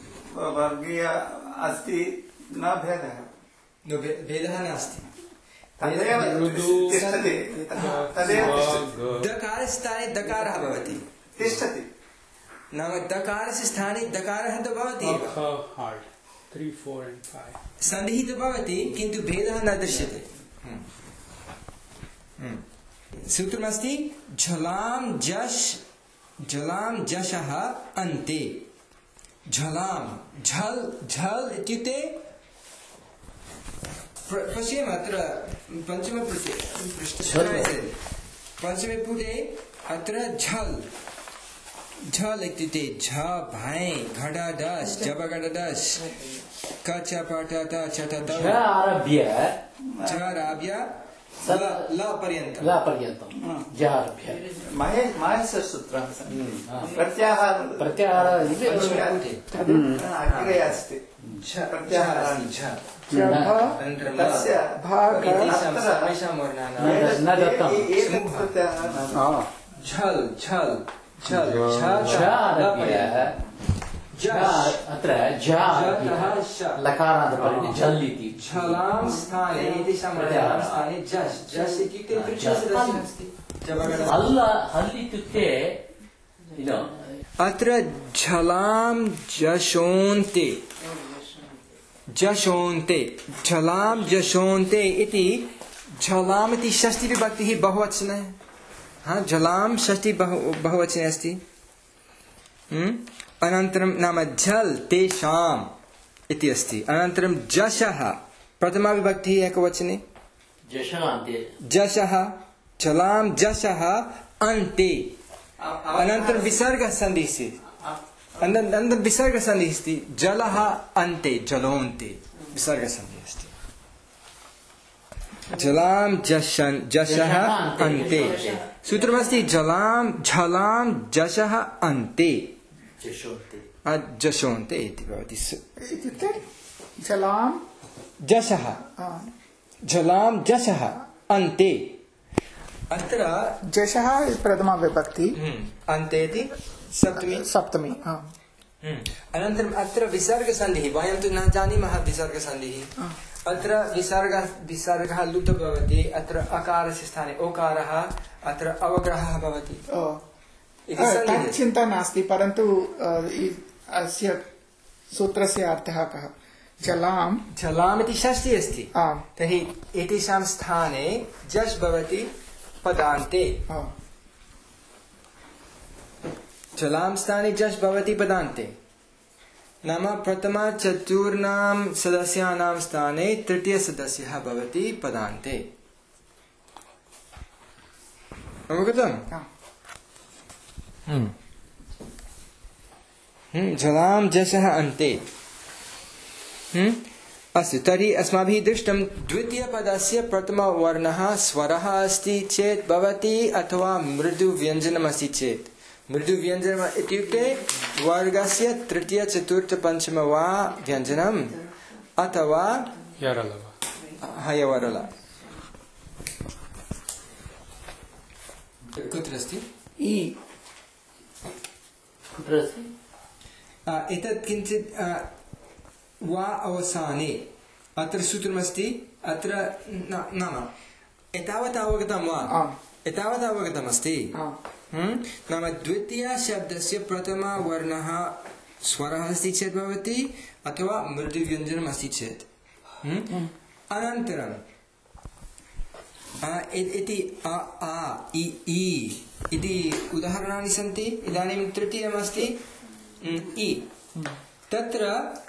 वर्गीय अस्ति न भेदः भेदः नास्ति तदेव तिष्ठति तदेव दकारस्थाने दकारः भवति तिष्ठति नाम दकारस्य स्थाने दकारः तु भवति three, four and five. सन्धिः तु भवति किन्तु भेदः न दृश्यते सूत्रमस्ति झलां जश् झलां जशः अन्ते झलां झल् झल् इत्युक्ते पश्येम अत्र पञ्चमे पुटे पञ्चमे पुटे अत्र झल् झल् इत्युक्ते झ भाय घट डस् जब घट डस् क च प ट त च त त आरभ्य झ आरभ्य ल पर्यन्तं ल पर्यन्तं झ आरभ्य महेश महेश सूत्रं प्रत्याहार प्रत्याहार इति अग्रे अस्ति प्रत्याहार झ तस्य न दत्तम् झल् झल् झल् झ आरभ्य अत्र झ लकारात् परं झल् इति झलां स्थाने इति समानार्थं स्थाने झस् झस् इत्युक्ते तृतीयसदस्यः अस्ति हल् हल् इत्युक्ते अत्र झलां जशोन्ते जशोन्ते झलां जशोन्ते इति झलाम् इति षष्ठी विभक्तिः बहुवचने हाँ झलां षष्ठी बहु बहुवचने अस्ति अनन्तरं नाम झल् तेषाम् इति अस्ति अनन्तरं जशः प्रथमा विभक्तिः एकवचने जशः झलां जशः अन्ते अनन्तरं विसर्गः सन्धिः अस्ति अनन्तरं विसर्गः सन्धिः अस्ति जलः अन्ते जलोन्ते विसर्गः सन्धिः अस्ति जलां जशन् जशः अन्ते सूत्रमस्ति जलां झलां जशः अन्ते जशोन्ते इति भवति इत्युक्ते जलां जशः झलां जशः अन्ते अत्र जशः प्रथमा विभक्ति अन्ते इति सप्तमी सप्तमी अनन्तरम् अत्र विसर्गसन्धिः वयं तु न जानीमः विसर्गसन्धिः अत्र विसर्गः विसर्गः लुप्तो भवति अत्र अकारस्य स्थाने ओकारः अत्र अवग्रहः भवति तत् चिन्ता नास्ति परन्तु अस्य सूत्रस्य अर्थः कः जलां झलाम् इति षष्ठी अस्ति तर्हि एतेषां स्थाने जश् भवति पदान्ते झलां स्थाने जश् भवति पदान्ते नाम प्रथमा चतुर्णां सदस्यानां स्थाने तृतीयसदस्यः भवति पदान्ते अवगतम् झलां जशः अन्ते अस्तु तर्हि अस्माभिः दृष्टं द्वितीयपदस्य प्रथमवर्णः स्वरः अस्ति चेत् भवति अथवा मृदुव्यञ्जनम् अस्ति चेत् मृदुव्यञ्जनम् इत्युक्ते वर्गस्य तृतीय चतुर्थ पञ्चम वा व्यञ्जनम् अथवा हयवरल कुत्र अस्ति एतत् किञ्चित् वा अवसाने अत्र सूत्रमस्ति अत्र नाम एतावत् अवगतं वा एतावत् अवगतमस्ति नाम द्वितीयशब्दस्य प्रथमवर्णः स्वरः अस्ति चेत् भवति अथवा मृदुव्यञ्जनम् अस्ति चेत् अनन्तरं इति अ आ इ ई इति उदाहरणानि सन्ति इदानीं तृतीयमस्ति इ तत्र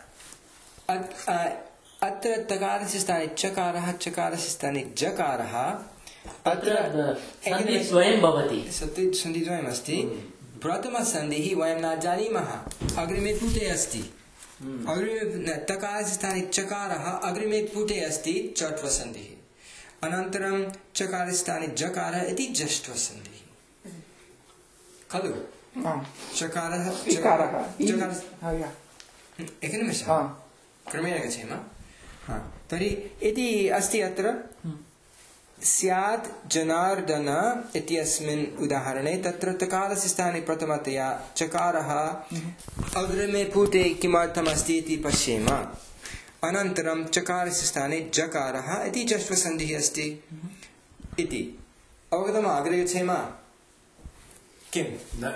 अत्र तकारस्य स्थाने चकारः चकारस्य स्थाने जकारः अत्र सन्धिद्वयं भवति सन्धिद्वयम् अस्ति प्रथमसन्धिः वयं न जानीमः अग्रिमे पुटे अस्ति अग्रिमे तकारस्य स्थाने चकारः अग्रिमे पुटे अस्ति चट्वसन्धिः अनन्तरं चकारस्य स्थाने जकारः इति जष्ट्वसन्धिः खलु चकारः चकारः एकनिमेषः क्रमेण गच्छेम तर्हि इति अस्ति अत्र स्यात् जनार्दन इत्यस्मिन् उदाहरणे तत्र तकारस्य स्थाने प्रथमतया चकारः अग्रिमे पुटे किमर्थम् अस्ति इति पश्येम अनन्तरं चकारस्य स्थाने जकारः इति जश्वसन्धिः अस्ति इति अवगतम्? अग्रे गच्छेम किम्?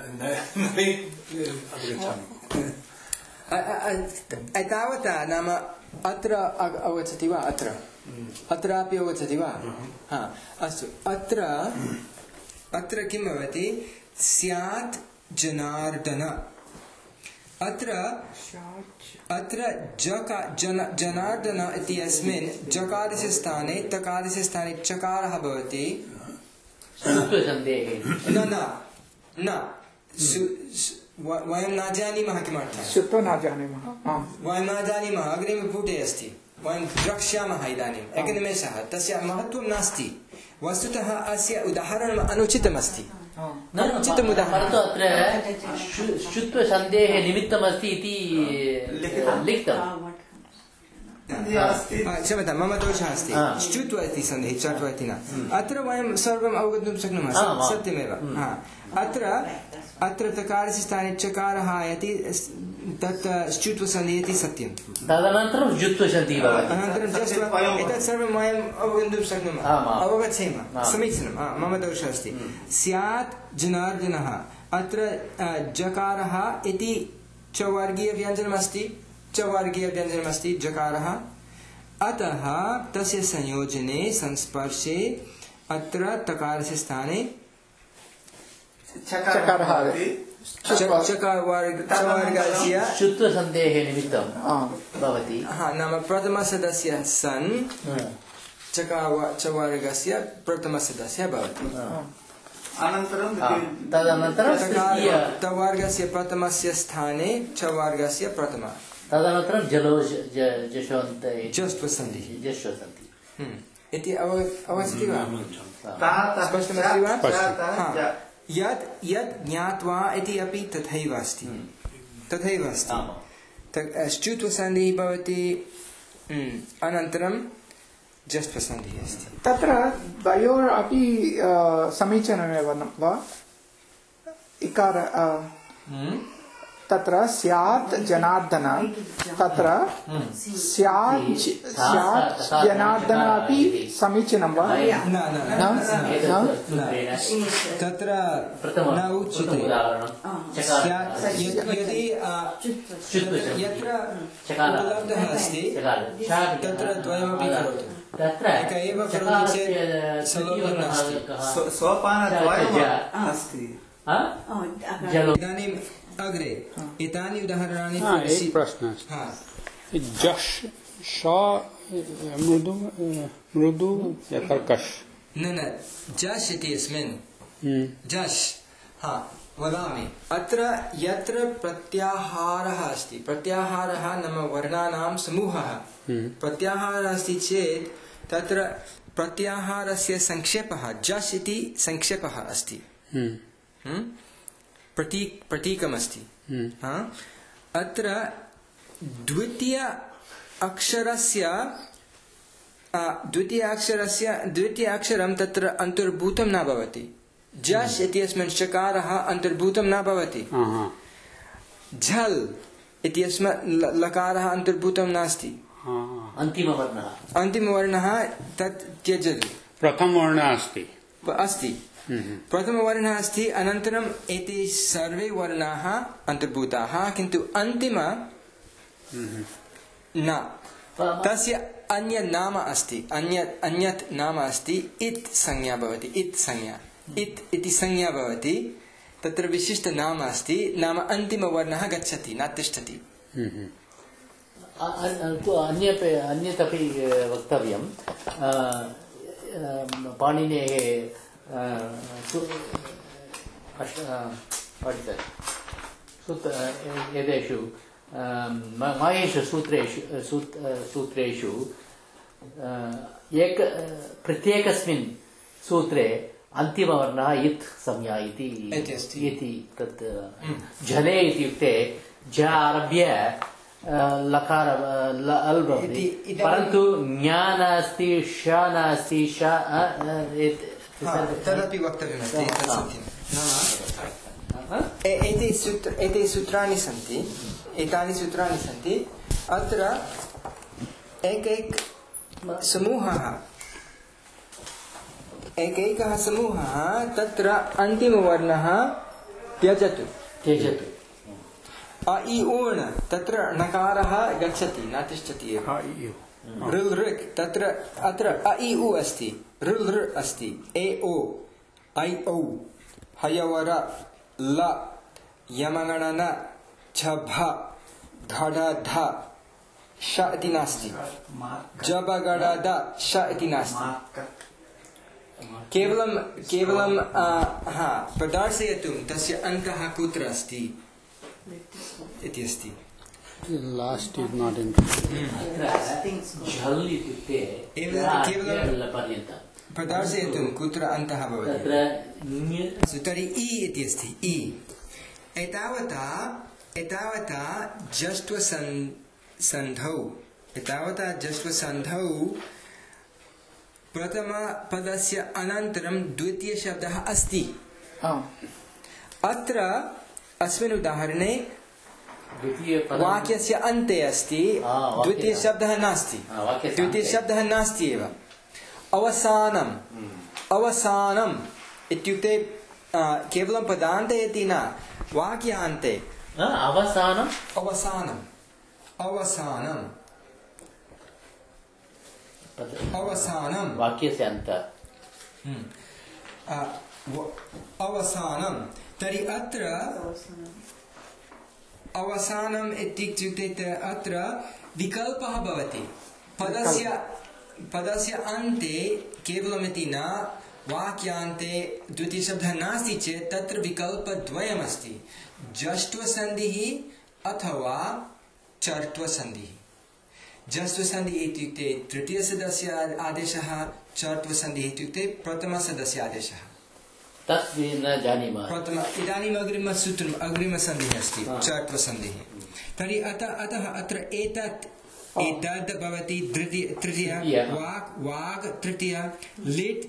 तावता नाम अत्र अवगच्छति वा? अत्र अत्रापि अवगच्छति वा? हा अस्तु। अत्र अत्र किं भवति? स्यात् जनार्दन। अत्र अत्र जका जन जनार्दन इत्यस्मिन् जकारस्य स्थाने तकारस्य स्थाने चकारः भवति। न न न वयं न जानीमः किमर्थं। श्रुत्वा न जानीमः। वयं न जानीमः। अग्रिमपुटे अस्ति, वयं द्रक्ष्यामः इदानीम्। एकनिमेषः, तस्य महत्त्वं नास्ति। वस्तुतः अस्य उदाहरणम् अनुचितमस्ति। अनुचितम् उदाहरणम्। अत्र श्रुत्वसन्धेः निमित्तमस्ति इति लिखितम्। क्षम्यतां, मम दोषः अस्ति। श्चुत्व इति सन्धिः, चत्व इति न। अत्र वयं सर्वम् अवगन्तुं शक्नुमः। सत्यमेव। अत्र अत्र तकारस्य स्थाने चकारः आयाति, तत् श्चुत्वसन्धिः इति सत्यं। तदनन्तरं जुत्वसन्धिः भवति। अनन्तरं जस्व एतत् सर्वं वयं अवगन्तुं शक्नुमः। अवगच्छेम। समीचीनं। मम दोषः अस्ति। स्यात् जनार्दनः। अत्र जकारः इति चवर्गीयव्यञ्जनमस्ति। चवर्गीयव्यञ्जनमस्ति जकारः। अतः तस्य संयोजने संस्पर्शे अत्र तकारस्य स्थाने चकारः चवर्गस्य शुत्वसन्धेः निमित्तं भवति। हा, नाम प्रथमसदस्यः सन् चवर्गस्य प्रथमसदस्यः भवति। अनन्तरं तदनन्तरं तवर्गस्य प्रथमस्य स्थाने चवर्गस्य प्रथम। तदनन्तरं जलो जशोन्त जस्त्वसन्धिः। जश्वसन्धिः इति अवगच्छति वा? स्पष्टमस्ति वा? यत् यत् ज्ञात्वा इति अपि तथैव अस्ति। तथैव अस्ति। श्चुत्वसन्धिः भवति, अनन्तरं जस्त्वसन्धिः अस्ति। तत्र द्वयोरपि समीचीनमेव वा? इकार तत्र स्यात् जनार्दन, तत्र स्यात् स्यात् जनार्दन अपि समीचीनं वा? तत्र न उच्यते। यदि यत्र उपलब्धः अस्ति तत्र द्वयमपि करोतु। एक एव करोति चेत् सुलभं नास्ति। सोपानद्वयम् अस्ति। इदानीम् अग्रे एतानि उदाहरणानि। एक प्रश्न है, जश श मृदु मृदु या कर्कश? न न, जश इत्यस्मिन् जश। हा, वदामि। अत्र यत्र प्रत्याहारः अस्ति, प्रत्याहारः नाम वर्णानां समूहः। प्रत्याहारः अस्ति चेत् तत्र प्रत्याहारस्य संक्षेपः जश इति संक्षेपः अस्ति। प्रतीक प्रतीकमस्ति। अत्र द्वितीय अक्षरस्य द्वितीय अक्षरस्य द्वितीय अक्षरं तत्र अन्तर्भूतं न भवति। जश् इत्यस्मिन् चकारः अन्तर्भूतं न भवति। झल् इत्यस्मिन् लकारः अन्तर्भूतं नास्ति। अन्तिमवर्णः अन्तिमवर्णः तत् त्यजतु। प्रथमवर्णः अस्ति अस्ति प्रथमवर्णः अस्ति। अनन्तरम् एते सर्वे वर्णाः अन्तर्भूताः, किन्तु अन्तिम न। तस्य अन्य नाम अस्ति, अन्यत् अन्यत् नाम अस्ति। इत् संज्ञा भवति। इत् संज्ञा इत् इति संज्ञा भवति। तत्र विशिष्ट नाम अस्ति। नाम अन्तिमवर्णः गच्छति, न तिष्ठति। अन्यपि अन्यदपि वक्तव्यं। पाणिनेः एतेषु मायेषु सूत्रेषु सूत्रेषु एक प्रत्येकस्मिन् सूत्रे अन्तिमवर्णः इत् संज्ञा इति तत् झले इत्युक्ते झ आरभ्य लकार अल् भवति, परन्तु ज्ञा नास्ति, श नास्ति, श तदपि वक्तव्यमस्ति। एते सूत्र एते सूत्राणि सन्ति एतानि सूत्राणि सन्ति। अत्र एकैक समूहः एकैकः समूहः तत्र अन्तिमवर्णः त्यजतु त्यजतु अ इ ऊर्ण तत्र नकारः गच्छति न तिष्ठति एव ऋ ऋक् तत्र अत्र अ इ उ अस्ति ऋ ऋ अस्ति ए ओ ऐ औ हयवर ल यमगणन छ भ घड ढ श इति नास्ति जबगड द श इति नास्ति केवलं केवलं हा प्रदर्शयितुं तस्य अन्तः कुत्र अस्ति इति अस्ति लास्ट इज नॉट इन झल् इत्युक्ते केवलं प्रदर्शयितुं कुत्र अन्तः भवति तर्हि इ इति अस्ति इ एतावता एतावता जष्ट्वसन्धौ एतावता जष्ट्वसन्धौ प्रथमपदस्य अनन्तरं द्वितीयशब्दः अस्ति अत्र अस्मिन् उदाहरणे वाक्यस्य अन्ते अस्ति द्वितीयशब्दः नास्ति द्वितीयशब्दः नास्ति एव अवसानम् अवसानम् इत्युक्ते केवलं पदान्ते इति न वाक्यान्ते अवसानम् अवसानम् अवसानम् अवसानं वाक्यस्य अन्तः अवसानं तर्हि अत्र अवसानम् इत्युक्ते अत्र विकल्पः भवति पदस्य पदस्य अन्ते केवलमिति न वाक्यान्ते द्वितीयशब्दः नास्ति चेत् तत्र विकल्पद्वयमस्ति जष्ट्वसन्धिः अथवा चर्त्वसन्धिः जष्ट्वसन्धिः इत्युक्ते तृतीयसदस्य आदेशः चर्त्वसन्धिः इत्युक्ते प्रथमसदस्य आदेशः तत् न जानीमः प्रथम इदानीम् अग्रिमसूत्रम् अग्रिमसन्धिः अस्ति चर्त्वसन्धिः तर्हि अतः अतः अत्र एतत् एतद् भवति तृतीय तृतीय वाक् वाग् तृतीय लिट्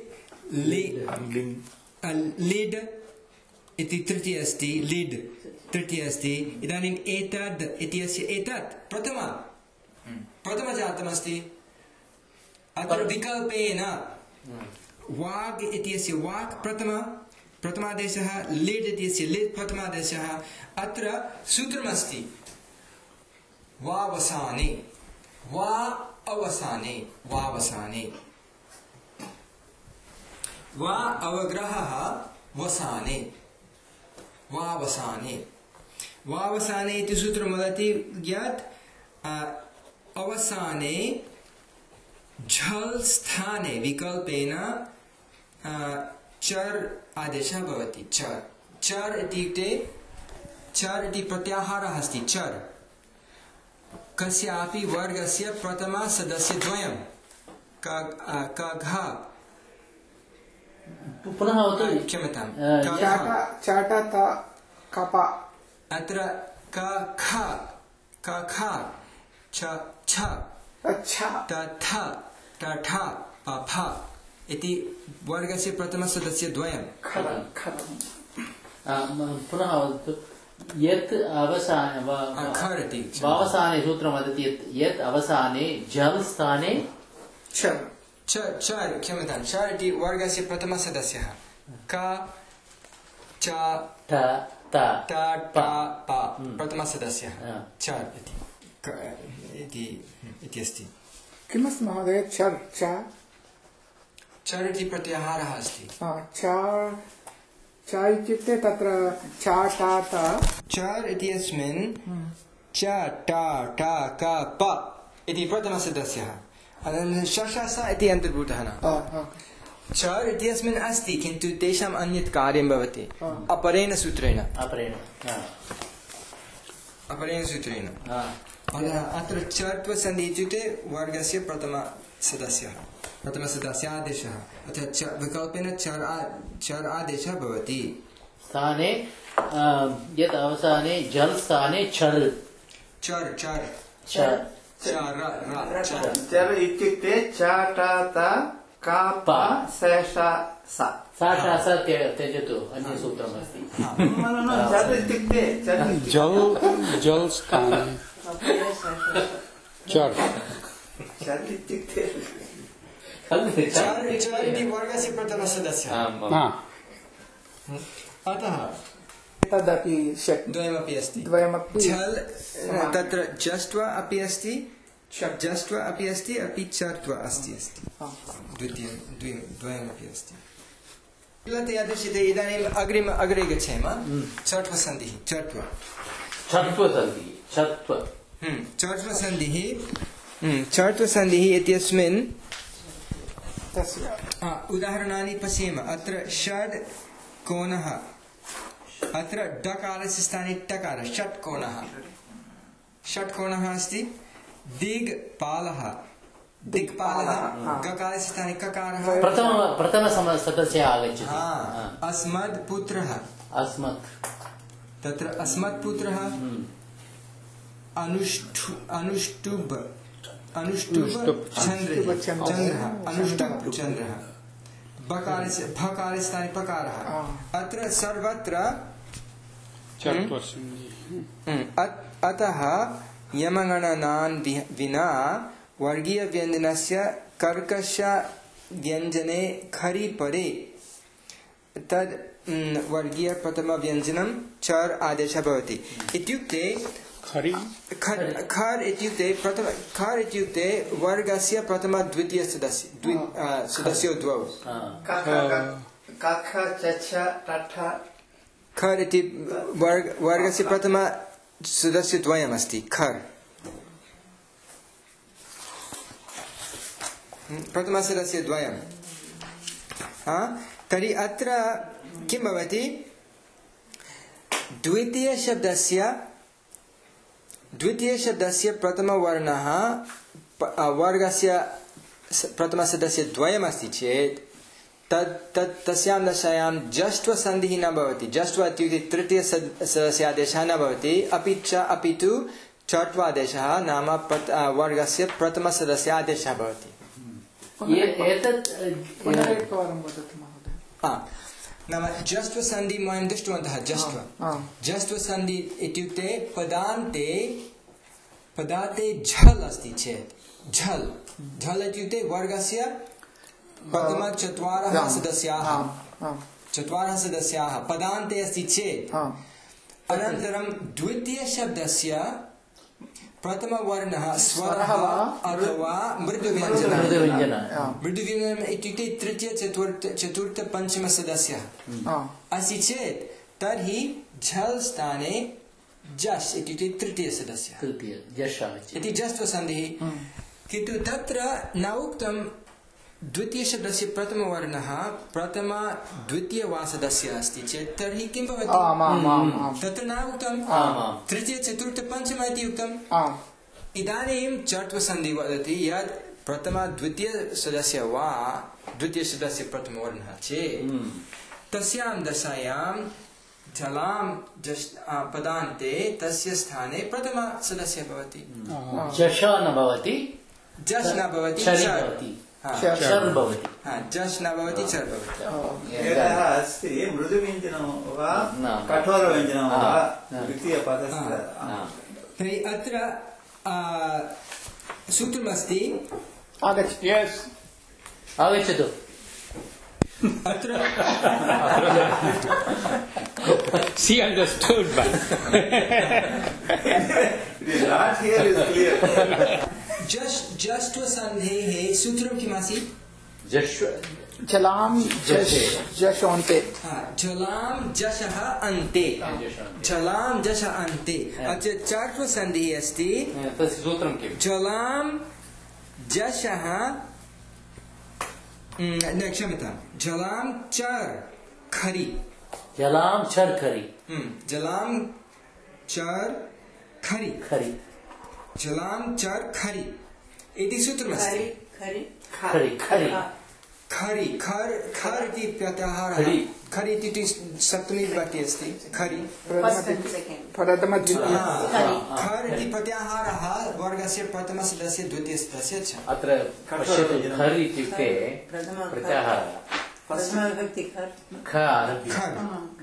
लिड् इति तृतीय अस्ति लिड् तृतीय अस्ति इदानीम् एतद् इत्यस्य एतत् प्रथम प्रथमजातमस्ति अत्र विकल्पेन वाग् इत्यस्य वाक् प्रथम प्रथमादेशः लिड् इत्यस्य लिड् प्रथमादेशः अत्र सूत्रमस्ति वावसाने वा अवसाने वावसाने वा अवग्रहः वसाने वावसाने वावसाने इति सूत्रं वदति यत् अवसाने झल् स्थाने विकल्पेन चर् आदेशः भवति चर् चर् इत्युक्ते चर् इति प्रत्याहारः अस्ति चर् कस्यापि वर्गस्य प्रथमसदस्यद्वयं कघ पुनः क्षम्यतां अत्र क ख क ख छ छ तथ तठ पफ इति वर्गस्य प्रथमसदस्यद्वयं पुनः यत् अवसाने वावसाने सूत्रं वदति यत् यत् अवसाने जल् स्थाने च च क्षम्यतां च इति वर्गस्य प्रथमसदस्यः क च ठ त ट प प प्रथमसदस्यः च इति इति अस्ति किमस्ति महोदय चर् च चर् इति प्रत्याहारः अस्ति च इत्युक्ते तत्र च ट त चर् इत्यस्मिन् च ट ट क प इति प्रथमसदस्यः अनन्तरं श श स इति अन्तर्भूतः न चर् इत्यस्मिन् अस्ति किन्तु तेषाम् अन्यत् कार्यं भवति अपरेण सूत्रेण अपरेण अपरेण सूत्रेण अत्र चर्त्वसन्धिः इत्युक्ते वर्गस्य प्रथमसदस्यः प्रथमसदस्यादेशः अतः च विकल्पेन चर् चर् आदेशः भवति स्थाने यत् अवसाने जल् स्थाने चर् चर् चर् चर् चर् इत्युक्ते च ट त क प स श स सा श स त्यजतु अन्यसूत्रमस्ति चर् इत्युक्ते जल जल स्थाने चर् चर् इत्युक्ते चर् चर् इति वर्गस्य प्रथमसदस्यः। अतः तदपि षट् द्वयमपि अस्ति। द्वयमपि झल् तत्र जष्ट्वा अपि अस्ति, जष्ट्वा अपि अस्ति, अपि चर्त्वा अस्ति अस्ति द्वितीयं द्वयमपि अस्ति। किलतया दृश्यते। इदानीम् अग्रिम अग्रे गच्छेम। चर्त्वसन्धिः चर्त्वा चर्त्वसन्धिः चर्त्व चर्त्वसन्धिः चर्त्वसन्धिः इत्यस्मिन् उदाहरणानि पश्येम। अत्र षड् कोणः, अत्र डकारस्य स्थाने टकारः, षट्कोणः षट्कोणः अस्ति। दिग्पालः दिक्पालः, गकारस्य स्थाने ककारः। प्रथम प्रथम सदस्यः आगच्छति। अस्मद् पुत्रः, अस्मत् तत्र अस्मत् पुत्रः। अनुष्ठु अनुष्टुब अनुष्टुब चन्द्रः चन्द्रः अनुष्टुब चन्द्रः। बकारस्य भकारस्य स्थाने पकारः। अत्र सर्वत्र अतः यमगणनान् विना वर्गीयव्यञ्जनस्य कर्कश व्यञ्जने खरि परे तद् वर्गीय प्रथमव्यञ्जनं चर् आदेशः भवति। इत्युक्ते खर् इत्युक्ते प्रथम खर् इत्युक्ते वर्गस्य प्रथम द्वितीय सदस्य सदस्यौ द्वौ। खर् इति वर्गस्य प्रथम सदस्यद्वयमस्ति। खर् प्रथमसदस्यद्वयं। तर्हि अत्र किं भवति? द्वितीयशब्दस्य द्वितीयशब्दस्य प्रथमवर्णः वर्गस्य प्रथमसदस्यद्वयमस्ति चेत् तत् तत् तस्यां दशायां जष्ट्वसन्धिः न भवति। जष्ट्व इत्युक्ते तृतीयसदस्यादेशः न भवति, अपि च अपि तु चट्वादेशः नाम वर्गस्य प्रथमसदस्यादेशः भवति। नाम जष्ट्वसन्धि वयं दृष्टवन्तः। जष्ट्व जष्ट्वसन्धि इत्युक्ते पदान्ते पदान्ते झल् अस्ति चेत् झल् झल् इत्युक्ते वर्गस्य प्रथम चत्वारः सदस्याः चत्वारः सदस्याः पदान्ते अस्ति चेत् अनन्तरं द्वितीयशब्दस्य प्रथमवर्णः स्वरः अथवा मृदुव्यञ्जनः। मृदुव्यञ्जनम् इत्युक्ते तृतीय चतुर्थ चतुर्थ पञ्चम सदस्यः अस्ति चेत् तर्हि झल् स्थाने जश् इत्युक्ते तृतीय सदस्यः इति जष्ट्वसन्धिः। किन्तु तत्र न उक्तं द्वितीयशब्दस्य प्रथमवर्णः प्रथम द्वितीय वा सदस्य अस्ति चेत् तर्हि किं भवति? तत्र न उक्तं तृतीय चतुर्थ पञ्चम इति उक्तम्। इदानीं चट्वसन्धि वदति यत् प्रथम द्वितीय सदस्य वा द्वितीय सदस्य प्रथमवर्णः चेत् तस्यां दशायां झलां पदान्ते तस्य स्थाने प्रथम सदस्य भवति। जश न भवति, जश् न भवति, चर् भवति। जश् न भवति, चर् भवति। एकः अस्ति मृदुव्यञ्जनं वा कठोरव्यञ्जनं वा द्वितीयपदस्य। तर्हि अत्र सूत्रमस्ति। आगच्छतु। यस् आगच्छतु। अत्र she understood but it is not here is clear. जश् जष्ट्वसन्धेः सूत्रं किमासीत्? झलां जश् जश् अन्ते। झलां जशः अन्ते झलां जश अन्ते। अत्र चट्वसन्धिः अस्ति। तस्य सूत्रं किं? झलां जशः न क्षम्यतां झलां चर् खरि जलां चर् खरि जलां चर् खरि खरि जलां चर् खरि इति सूत्रमस्ति। खरि खरि खरि खरि खर् खर् इति प्रत्याहारः। खरि इति सप्तमी विभक्ति अस्ति। खरि खर् इति प्रत्याहारः वर्गस्य प्रथमसदस्य द्वितीयसदस्य च। अत्र पश्यतु, खर् इत्युक्ते प्रत्याहारः।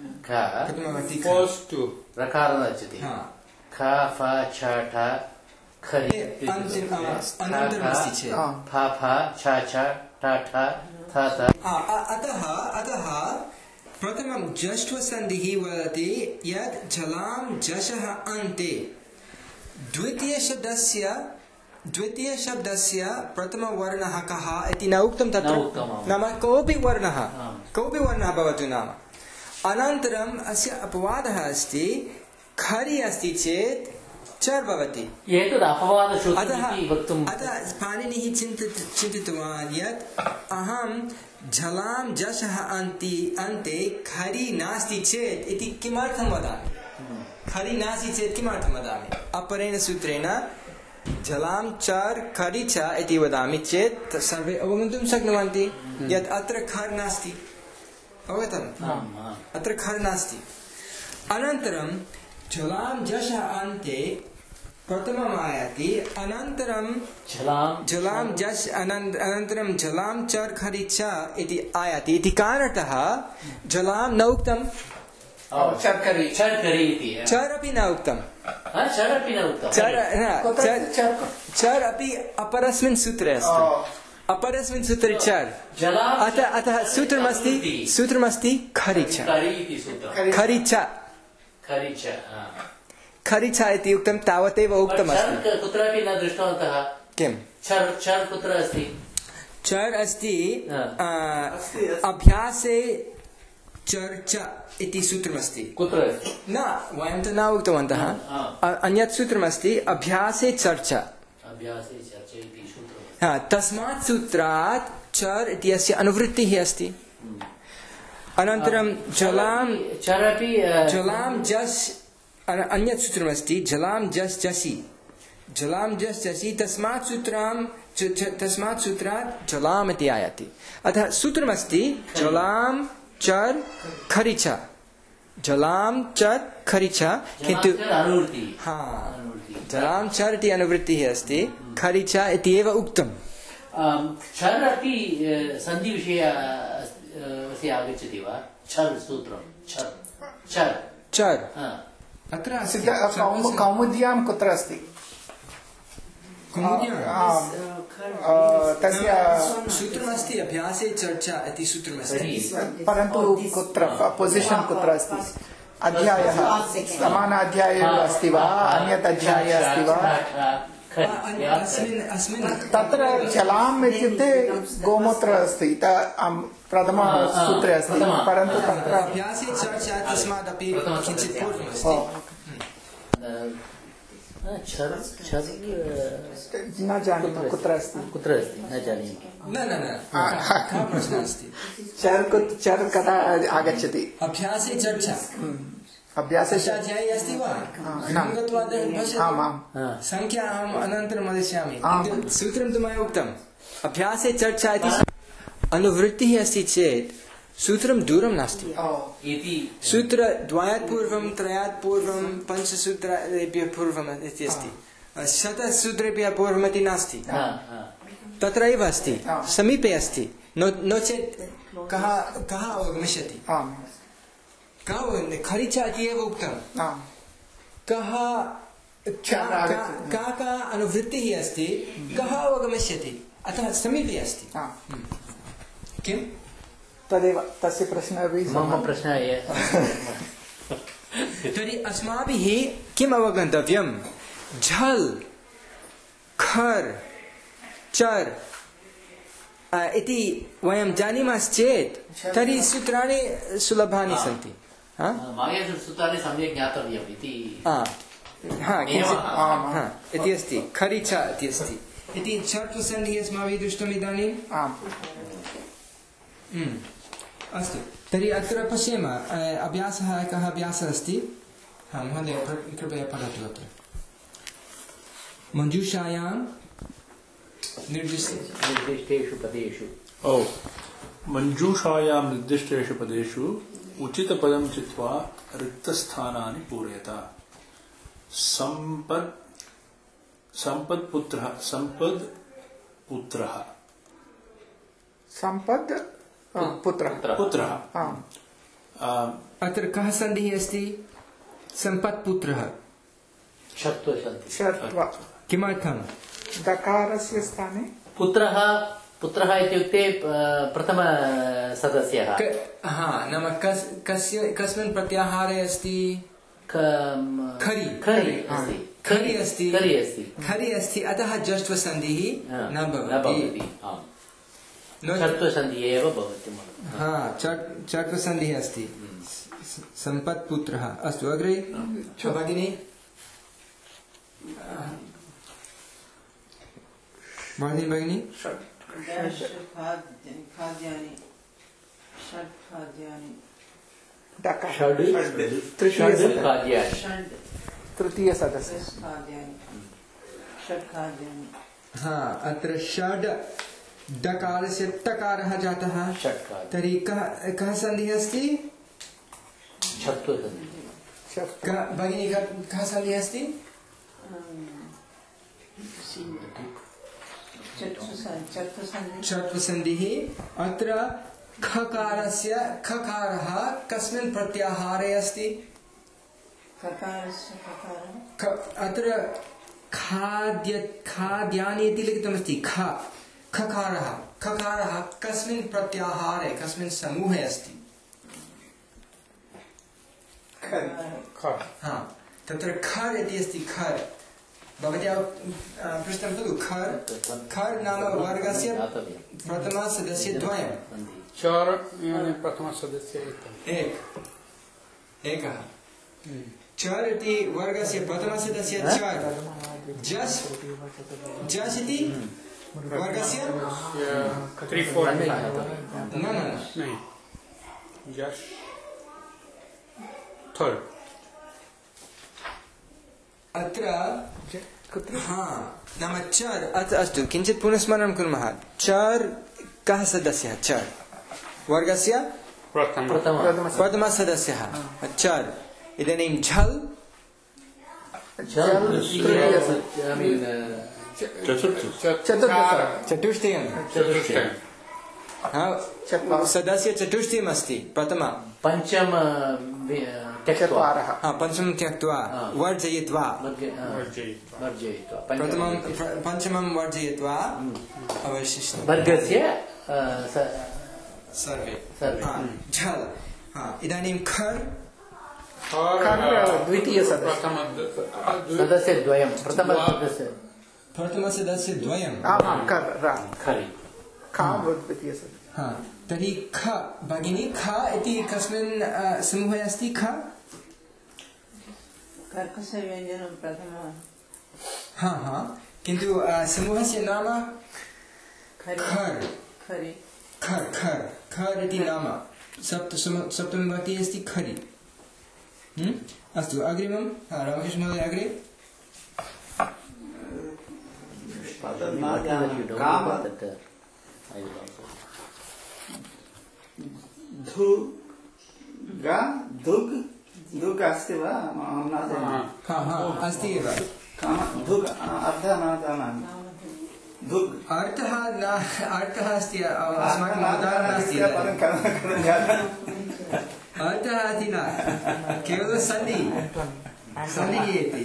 रकारः गच्छति। ख फ छ ठ खरि अन्तिम अनन्तरमस्ति चेत् फा फा छ छ ठ ठ थ थ अतः अतः प्रथमं जष्ट्वसन्धिः वदति यत् जलां जशः अन्ते द्वितीयशब्दस्य द्वितीयशब्दस्य प्रथमवर्णः कः इति न उक्तं तत्र नाम कोऽपि वर्णः कोऽपि वर्णः भवतु नाम अनन्तरम् अस्य अपवादः अस्ति खरि अस्ति चेत् चर् भवति अतः अतः पाणिनिः चिन्तितवान् यत् अहं जलां जशः अन्ति अन्ते खरि नास्ति चेत् इति किमर्थं वदामि खरि नास्ति चेत् किमर्थं वदामि अपरेण सूत्रेण जलां चर् खरि च इति वदामि चेत् सर्वे अवगन्तुं शक्नुवन्ति यत् अत्र खर् नास्ति अवगतम् अत्र खर् नास्ति अनन्तरं जलां जशः अन्ते प्रथमम् आयाति अनन्तरं जलां जश् अनन्तरं जलां चर् खरि च इति आयाति इति कारणतः जलां न उक्तं चर् अपि न उक्तं चर् अपि अपरस्मिन् सूत्रे अस्ति अपरस्मिन् सूत्रे चर् अतः अतः सूत्रमस्ति सूत्रमस्ति खरि च खरि च खरि च इति उक्तं तावदेव उक्तमस्ति कुत्रापि न दृष्टवन्तः किं चर् चर् कुत्र अस्ति चर् अस्ति अभ्यासे चर्चा इति सूत्रमस्ति कुत्र न वयं तु न उक्तवन्तः अन्यत् सूत्रमस्ति अभ्यासे चर्चा अभ्यासे चर्चा इति सूत्रम् तस्मात् सूत्रात् चर् इत्यस्य अनुवृत्तिः अस्ति अनन्तरं जलां चरपि जलां जस् अन्यत् सूत्रमस्ति जलां जस् जसि जलां जस् जसि तस्मात् सूत्रां तस्मात् सूत्रात् जलाम् इति आयाति अतः सूत्रमस्ति जलां चर् खरि च जलां चर् खरि च किन्तु जलां चर् इति अनुवृत्तिः अस्ति खरि च इति एव उक्तम् चर् अपि सन्धिविषये आगच्छति वा चर् सूत्रं चर् चर् चर् अत्र कौमुद्यां कुत्र अस्ति तस्य सूत्रमस्ति अभ्यासे चर्चा इति सूत्रमस्ति परन्तु कुत्र पोजिशन् कुत्र अस्ति अध्यायः समान अध्यायः अस्ति वा अन्यत् अध्यायः अस्ति वा तत्र जलाम् इत्युक्ते गोमूत्र अस्ति प्रथम सूत्रे अस्ति परन्तु तत्र अभ्यासे चर्चा तस्मादपि किञ्चित् पूर्वमस्ति न जानीमः कुत्र अस्ति कुत्र अस्ति न जानीमः न न न प्रश्नः अस्ति चर् चर् कदा आगच्छति अभ्यासे चर्चा अभ्यासे अध्याये अस्ति वा संख्या अहम् अनन्तरं वदिष्यामि सूत्रं तु मया उक्तम् अभ्यासे चर्चा इति अनुवृत्तिः अस्ति चेत् सूत्रं दूरं नास्ति सूत्रद्वयात् पूर्वं त्रयात् पूर्वं पञ्चसूत्रेभ्यः पूर्वम् इति अस्ति शतसूत्रेभ्यः पूर्वम् इति नास्ति तत्र एव अस्ति समीपे अस्ति नो चेत् कः कः अवगमिष्यति कः खरि च इति एव उक्तं कः का का अनुवृत्तिः अस्ति कः अवगमिष्यति अतः समीपे अस्ति किम् तदेव तस्य प्रश्नः अपि मम प्रश्नः तर्हि अस्माभिः किम् अवगन्तव्यं झल् खर् चर् इति वयं जानीमश्चेत् तर्हि सूत्राणि सुलभानि सन्ति सूत्राणि सम्यक् ज्ञातव्यम् इति इति अस्ति खरि च इति अस्ति इति चर्त्वसन्धिः अस्माभिः दृष्टम् इदानीम् अस्तु तर्हि अत्र पश्येम अभ्यासः एकः अभ्यासः अस्ति महोदय कृपया पठतु अत्र मञ्जूषायां निर्दिष्टेषु पदेषु ओ मञ्जूषायां निर्दिष्टेषु पदेषु उचितपदं चित्वा रिक्तस्थानानि पूरयत सम्पद् सम्पत्पुत्रः सम्पद् पुत्रः सम्पद् पुत्रः पुत्रः अत्र कः सन्धिः अस्ति सम्पत्पुत्रः किमर्थं दकारस्य स्थाने पुत्रः पुत्रः इत्युक्ते प्रथम सदस्यः हा नाम कस् कस्य कस्मिन् प्रत्याहारे अस्ति खरि खरि अस्ति खरि अस्ति खरि अस्ति खरि अस्ति अतः जष्ट्व सन्धिः न भवति चट्व सन्धिः एव भवति हा चट्व सन्धिः अस्ति सम्पत्पुत्रः अस्तु अग्रे भगिनी भगिनी भगिनी खाद्यानि षड् खाद्यानि तृतीय सदस्य खाद्यानि षड् खाद्यानि हा अत्र षड् डकारस्य टकारः जातः तर्हि कः कः सन्धिः अस्ति भगिनी कः सन्धिः अस्ति चट्व सन्धिः अत्र खकारस्य खकारः कस्मिन् प्रत्याहारे अस्ति अत्र खाद्य खाद्यानि इति लिखितमस्ति ख खकारः खकारः कस्मिन् प्रत्याहारे कस्मिन् समूहे अस्ति हा तत्र खर् इति अस्ति खर् भवत्या पृष्टं खलु खर् खर् नाम वर्गस्य प्रथमसदस्यद्वयं चर प्रथमसदस्य एक एकः चर इति वर्गस्य प्रथमसदस्य चर जस् जस् इति वर्गस्य न न न यश थर्ड अत्र हा नाम चर अस्तु किञ्चित् पुनः स्मरणं कुर्मः चर कः सदस्यः चर वर्गस्य प्रथमसदस्यः चर इदानीं झल् चतुष्टयं सदस्य चतुष्टयम् अस्ति प्रथम पञ्चम पञ्चमं त्यक्त्वा वर्जयित्वा प्रथमं पञ्चमं वर्जयित्वा अवशिष्टं वर्गस्य सर्वे झल् इदानीं खर् द्वितीय सदस्यद्वयं प्रथमसदस्य प्रथमसदस्यद्वयं तर्हि ख भगिनी ख इति कस्मिन् समूहे अस्ति ख कर्कषव्यञ्जनं प्रथमः हा हा किन्तु समूहस्य नाम खर् खरि खर् खर् खर् इति नाम सप्त सप्तमीविभक्तिः अस्ति खरि अस्तु अग्रिमं रामकृष्ण महोदय अग्रे धुगा धुग् धुग् अस्ति वा अहं न जानामि हा हा अस्ति एव धुग् अर्थः न जानामि धुग् अर्थः न अर्थः अस्ति अस्माकम् उदाहरणं नास्ति अर्थः अस्ति न केवलं सन्धि सन्धिः इति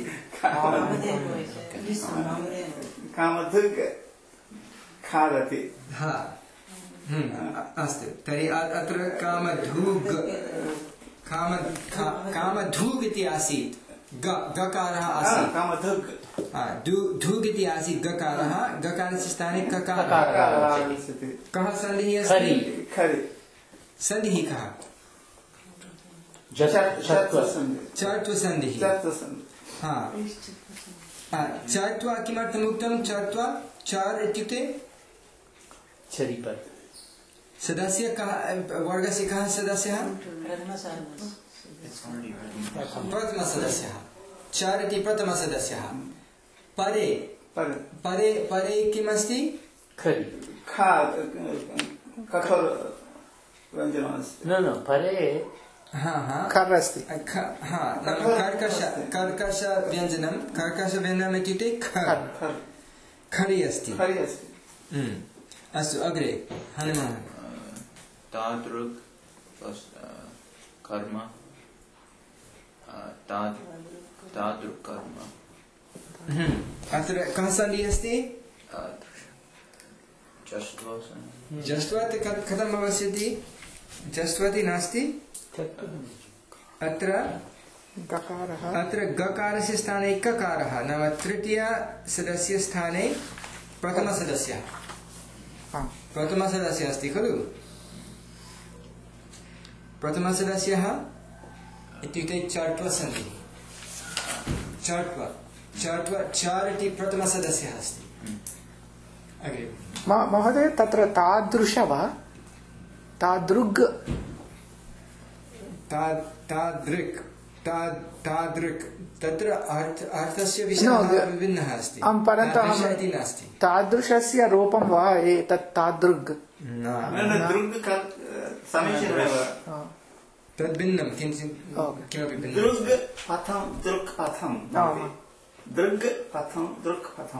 कामधुग् खादति हा अस्तु तर्हि अत्र कामधूग् काम कामधूग् इति आसीत् गकारः आसीत् कामधुग् धूग् इति आसीत् गकारः गकारस्य स्थाने ककारः कः सन्धिः अस्ति सन्धिः कः चर्त्वसन्धिः हा चर्त्वा किमर्थम् उक्तं चर्त्वा चर् इत्युक्ते सदस्य कः वर्गस्य कः सदस्यः प्रथमसदस्यः चर् इति प्रथमसदस्यः परे परे परे किमस्ति न न परे खर् अस्ति कर्कश कर्कशव्यञ्जनं कर्कशव्यञ्जनम् इत्युक्ते खर् खरि अस्ति अस्तु अग्रे हनुमान् तादृक् कर्म तादृक् कर्म अत्र कः सन्धिः अस्ति? जस्त्वात् कथं भविष्यति? जस्त्वति नास्ति अत्र गकारः अत्र गकारस्य स्थाने ककारः नाम तृतीय सदस्य स्थाने प्रथम सदस्यः प्रथम सदस्यः अस्ति खलु प्रथम सदस्यः इत्युक्ते चर्त्व सन्धिः चर्त्व चर्त्व चर् इति प्रथम सदस्यः अस्ति अग्रे महोदय तत्र तादृश वा तादृग् तादृक् तादृक् तत्र अर्थस्य विषयः विभिन्नः अस्ति परन्तु नास्ति तादृशस्य रूपं वा एतत् तादृग् तद्भिन्नं किञ्चित् किमपि भिन्नं दृग् पथं दृक् पथं दृग् पथं दृक् पथं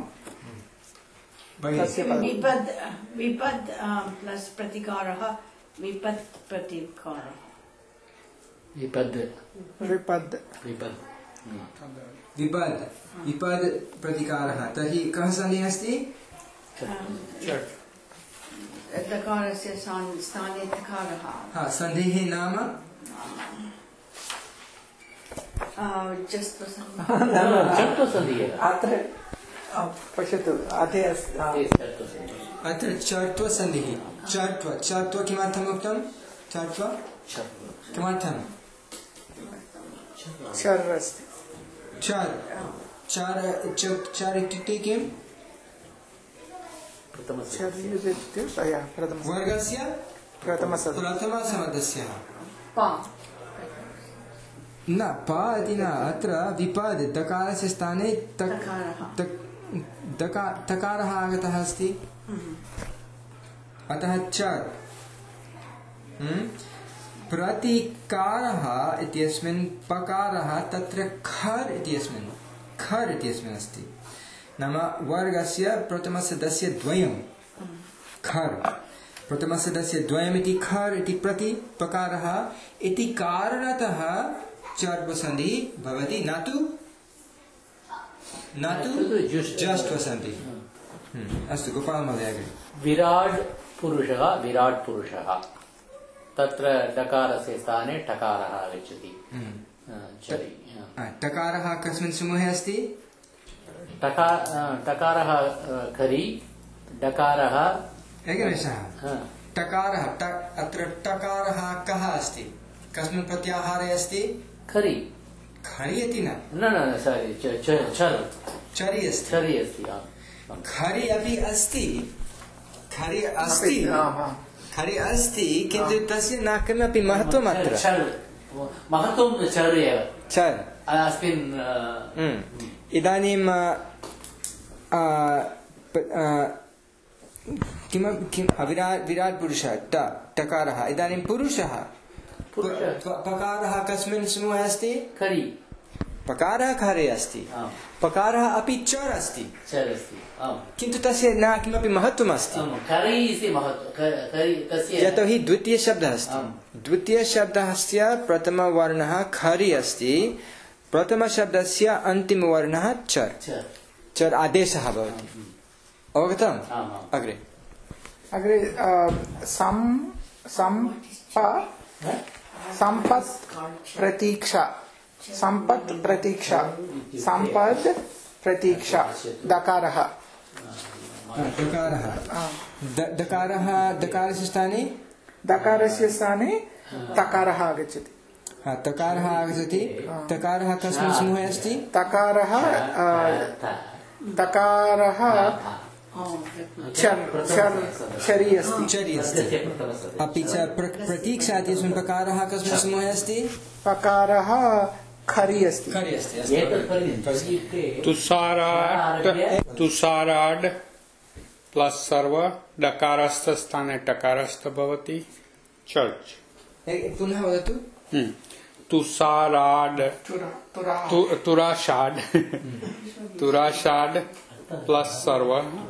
विपद् विपद् प्लस् प्रतिकारः विपद् प्रतिकारः विपद् विपद् विपद् विपद् विपद् प्रतिकारः तर्हि कः सन्धिः अस्ति? दकारस्य स्थाने तकारः हा सन्धिः नाम अत्र पश्यतु अत्र चर्त्व सन्धिः चर्त्व चर्त्व किमर्थम् उक्तं? चर्त्व किमर्थं? चर् अस्ति चर् चर् चर् इत्युक्ते किम्? वर्गस्य प्रथमसदस्यः न पा इति न अत्र विपद् दकारस्य स्थाने तकारः आगतः अस्ति अतः चर् प्रतिकारः इत्यस्मिन् पकारः तत्र खर् इत्यस्मिन् खर् इत्यस्मिन् अस्ति नाम वर्गस्य प्रथमसदस्यद्वयं खर् प्रथमसदस्यद्वयमिति खर् इति प्रति पकारः इति कारणतः चर्वसन्धिः भवति न तु न तु जस्त्वसन्धिः अस्तु गोपाल महोदय विराट् पुरुषः विराट् पुरुषः तत्र डकारस्य स्थाने टकारः आगच्छति टकारः कस्मिन् समूहे अस्ति? टकारः खरि डकारः एकनिमेषः टकारः अत्र टकारः कः अस्ति? कस्मिन् प्रत्याहारे अस्ति? खरि खरि इति न न न सारी चर् चरि अस्ति चरि अस्ति खरि अपि अस्ति खरि अस्ति खरि अस्ति किन्तु तस्य न किमपि महत्त्वम् अत्र महत्त्वं चर् एव चर् अस्मिन् इदानीं किमपि किम् विराट् विराट् पुरुषः ट टकारः इदानीं पुरुषः पकारः कस्मिन् समूहे अस्ति? खरि पकारः खरे अस्ति पकारः अपि चर् अस्ति चर् अस्ति किन्तु तस्य न किमपि महत्त्वम् अस्ति यतोहि द्वितीयशब्दः अस्ति द्वितीयशब्दस्य प्रथमवर्णः खरि अस्ति प्रथमशब्दस्य अन्तिमवर्णः चर् चर् आदेशः भवति अवगतम्? अग्रे अग्रे सं संपत् प्रतीक्षा संपत् प्रतीक्षा संपत् प्रतीक्षा दकारः दकारः दकारः दकारस्य स्थाने दकारस्य स्थाने तकारः आगच्छति तकारः आगच्छति तकारः कस्मिन् समूहे अस्ति? तकारः तकारः चरि अस्ति चरि अस्ति अपि च प्रतीक्षा इत्यस्मिन् पकारः कस्मिन् समूहे अस्ति? पकारः खरि अस्ति खरि अस्ति तुषाराड् तुषाराड् प्लस् सर्व डकारस्थ स्थाने टकारस्थ भवति चर्च् पुनः वदतु तुषाराड् तुराषाड् तुराषाड् प्लस् सर्व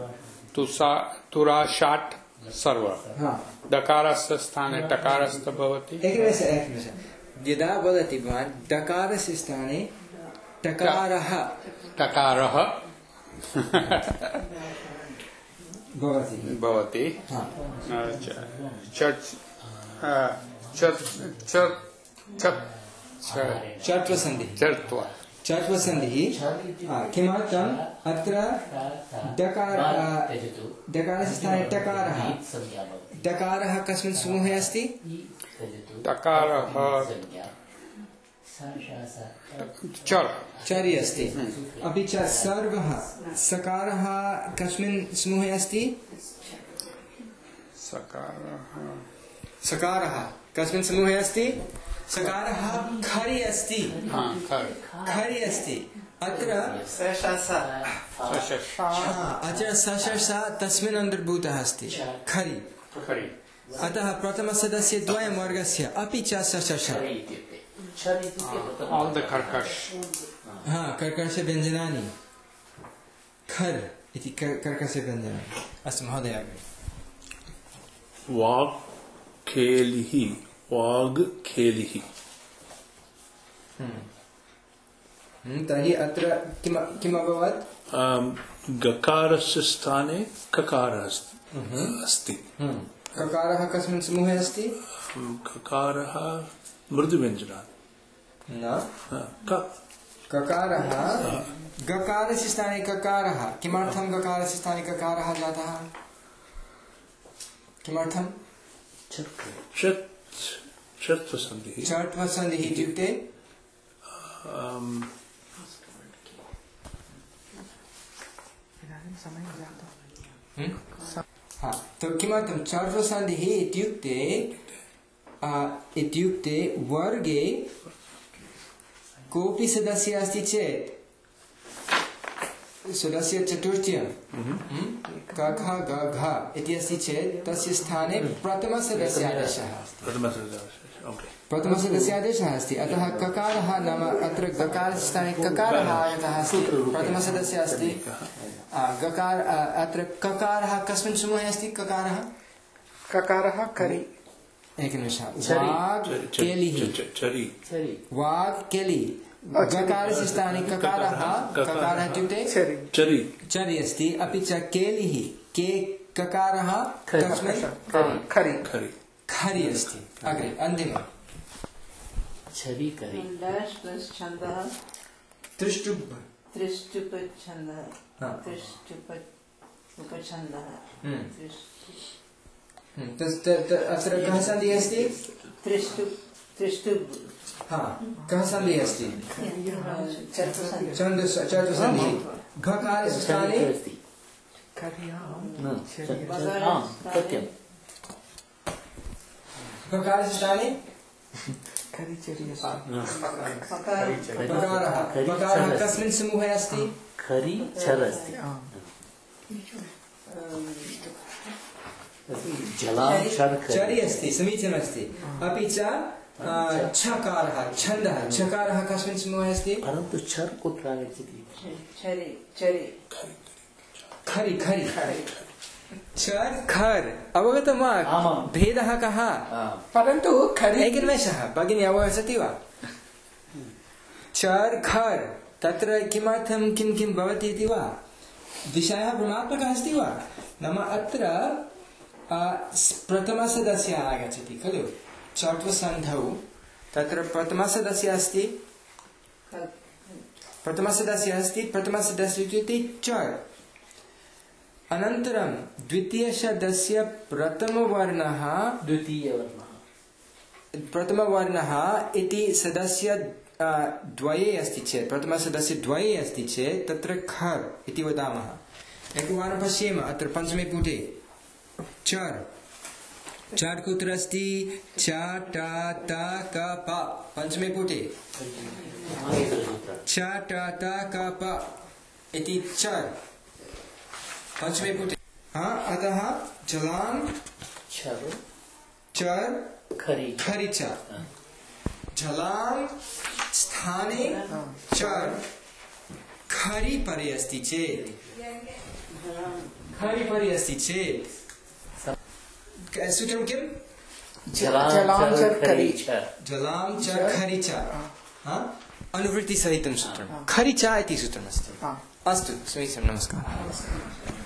तुराषाट् सर्व डकारस्य स्थाने टकारस्थ भवति यदा वदति भवान् डकारस्य स्थाने टकारः टकारः भवति भवति चर्च चर्च चर्च चर्त्वसन्धिः चर्त्वा चर्त्वसन्धिः किमर्थम् अत्र डकार डकारस्य स्थाने टकारः डकारः कस्मिन् समूहे अस्ति टकारः चर् चरि अस्ति अपि च सर्वः सकारः कस्मिन् समूहे अस्ति सकारः सकारः कस्मिन् समूहे अस्ति सकारः खरि अस्ति खरि अस्ति अत्र अत्र सशर्षा तस्मिन् अन्तर्भूतः अस्ति खरि अतः प्रथमसदस्य द्वयं वर्गस्य अपि च सशर्षा all the karkash हा कर्कश व्यञ्जनानि खर् इति कर्कश व्यञ्जनानि अस्तु महोदय वाक् खेलिः वाग् खेलिः तर्हि अत्र किम किम् अभवत् गकारस्य स्थाने ककारः अस्ति ककारः कस्मिन् समूहे अस्ति ककारः मृदुव्यञ्जनात् न ककारः गकारस्य स्थाने ककारः किमर्थं गकारस्य स्थाने ककारः जातः किमर्थं चर्त्वसन्धिः चर्त्वसन्धिः इत्युक्ते हाँ तो किमर्थं चर्त्वसन्धिः इत्युक्ते इत्युक्ते वर्गे कोऽपि सदस्यः अस्ति चेत् सदस्य चतुर्थ्यं क ख ग घ इति अस्ति चेत् तस्य स्थाने प्रथमसदस्यादेशः प्रथमसदस्यादेशः अस्ति अतः ककारः नाम अत्र गकारस्य स्थाने ककारः आगतः अस्ति प्रथमसदस्यः अस्ति गकार अत्र ककारः कस्मिन् समूहे अस्ति ककारः ककारः करि एकनिमिषः वाग् केलिः वाग् केलि गकारस्य स्थाने ककारः ककारः इत्युक्ते चरि चरि अस्ति अपि च केलिः के ककारः कस्मिन् खरि खरि अस्ति अग्रे अन्तिमः छरि करि डैश प्लस छन्दः त्रिष्टुप् त्रिष्टुप छन्दः त्रिष्टुप उपछन्दः अत्र कः सन्धिः अस्ति त्रिष्टुप त्रिष्टुप हाँ कः सन्धिः अस्ति चतुस्सन्धिः घकारस्य स्थाने घकारस्य स्थाने बकारः कस्मिन् समूहे अस्ति खरि छर अस्ति चरि अस्ति समीचीनमस्ति अपि च छकारः छन्दः छकारः कस्मिन् समूहे अस्ति परन्तु छर् कुत्र आगच्छति छरि छरि खरि खरि चर् खर् अवगतं वा भेदः कः परन्तु खरि एकनिमेषः भगिनी अवगच्छति वा चर् खर् तत्र किमर्थं किं किं भवति इति वा विषयः भ्रमात्मकः अस्ति वा नाम अत्र प्रथमसदस्यः आगच्छति खलु चर्त्वसन्धौ तत्र प्रथमसदस्यः अस्ति प्रथमसदस्यः अस्ति प्रथमसदस्यः इत्युक्ते चर् अनन्तरं द्वितीयसदस्य प्रथमवर्णः द्वितीयवर्णः प्रथमवर्णः इति सदस्य द्वये अस्ति चेत् प्रथमसदस्य द्वये अस्ति चेत् तत्र खर् इति वदामः एकवारं पश्येम अत्र पञ्चमे पुटे चर् चर् कुत्र अस्ति च ट त क प पञ्चमे पुटे च ट त क प इति चर् पंचमे पुटे हाँ अतः जलां चर् खरि खरि च जलां स्थाने चर् खरि परे अस्ति चेत् खरि परे अस्ति चेत् सूत्रं किं जलां चर् खरि जलां चर् खरि च अनुवृत्तिसहितं सूत्रं खरि च इति सूत्रमस्ति अस्तु समीचीनं नमस्कारः।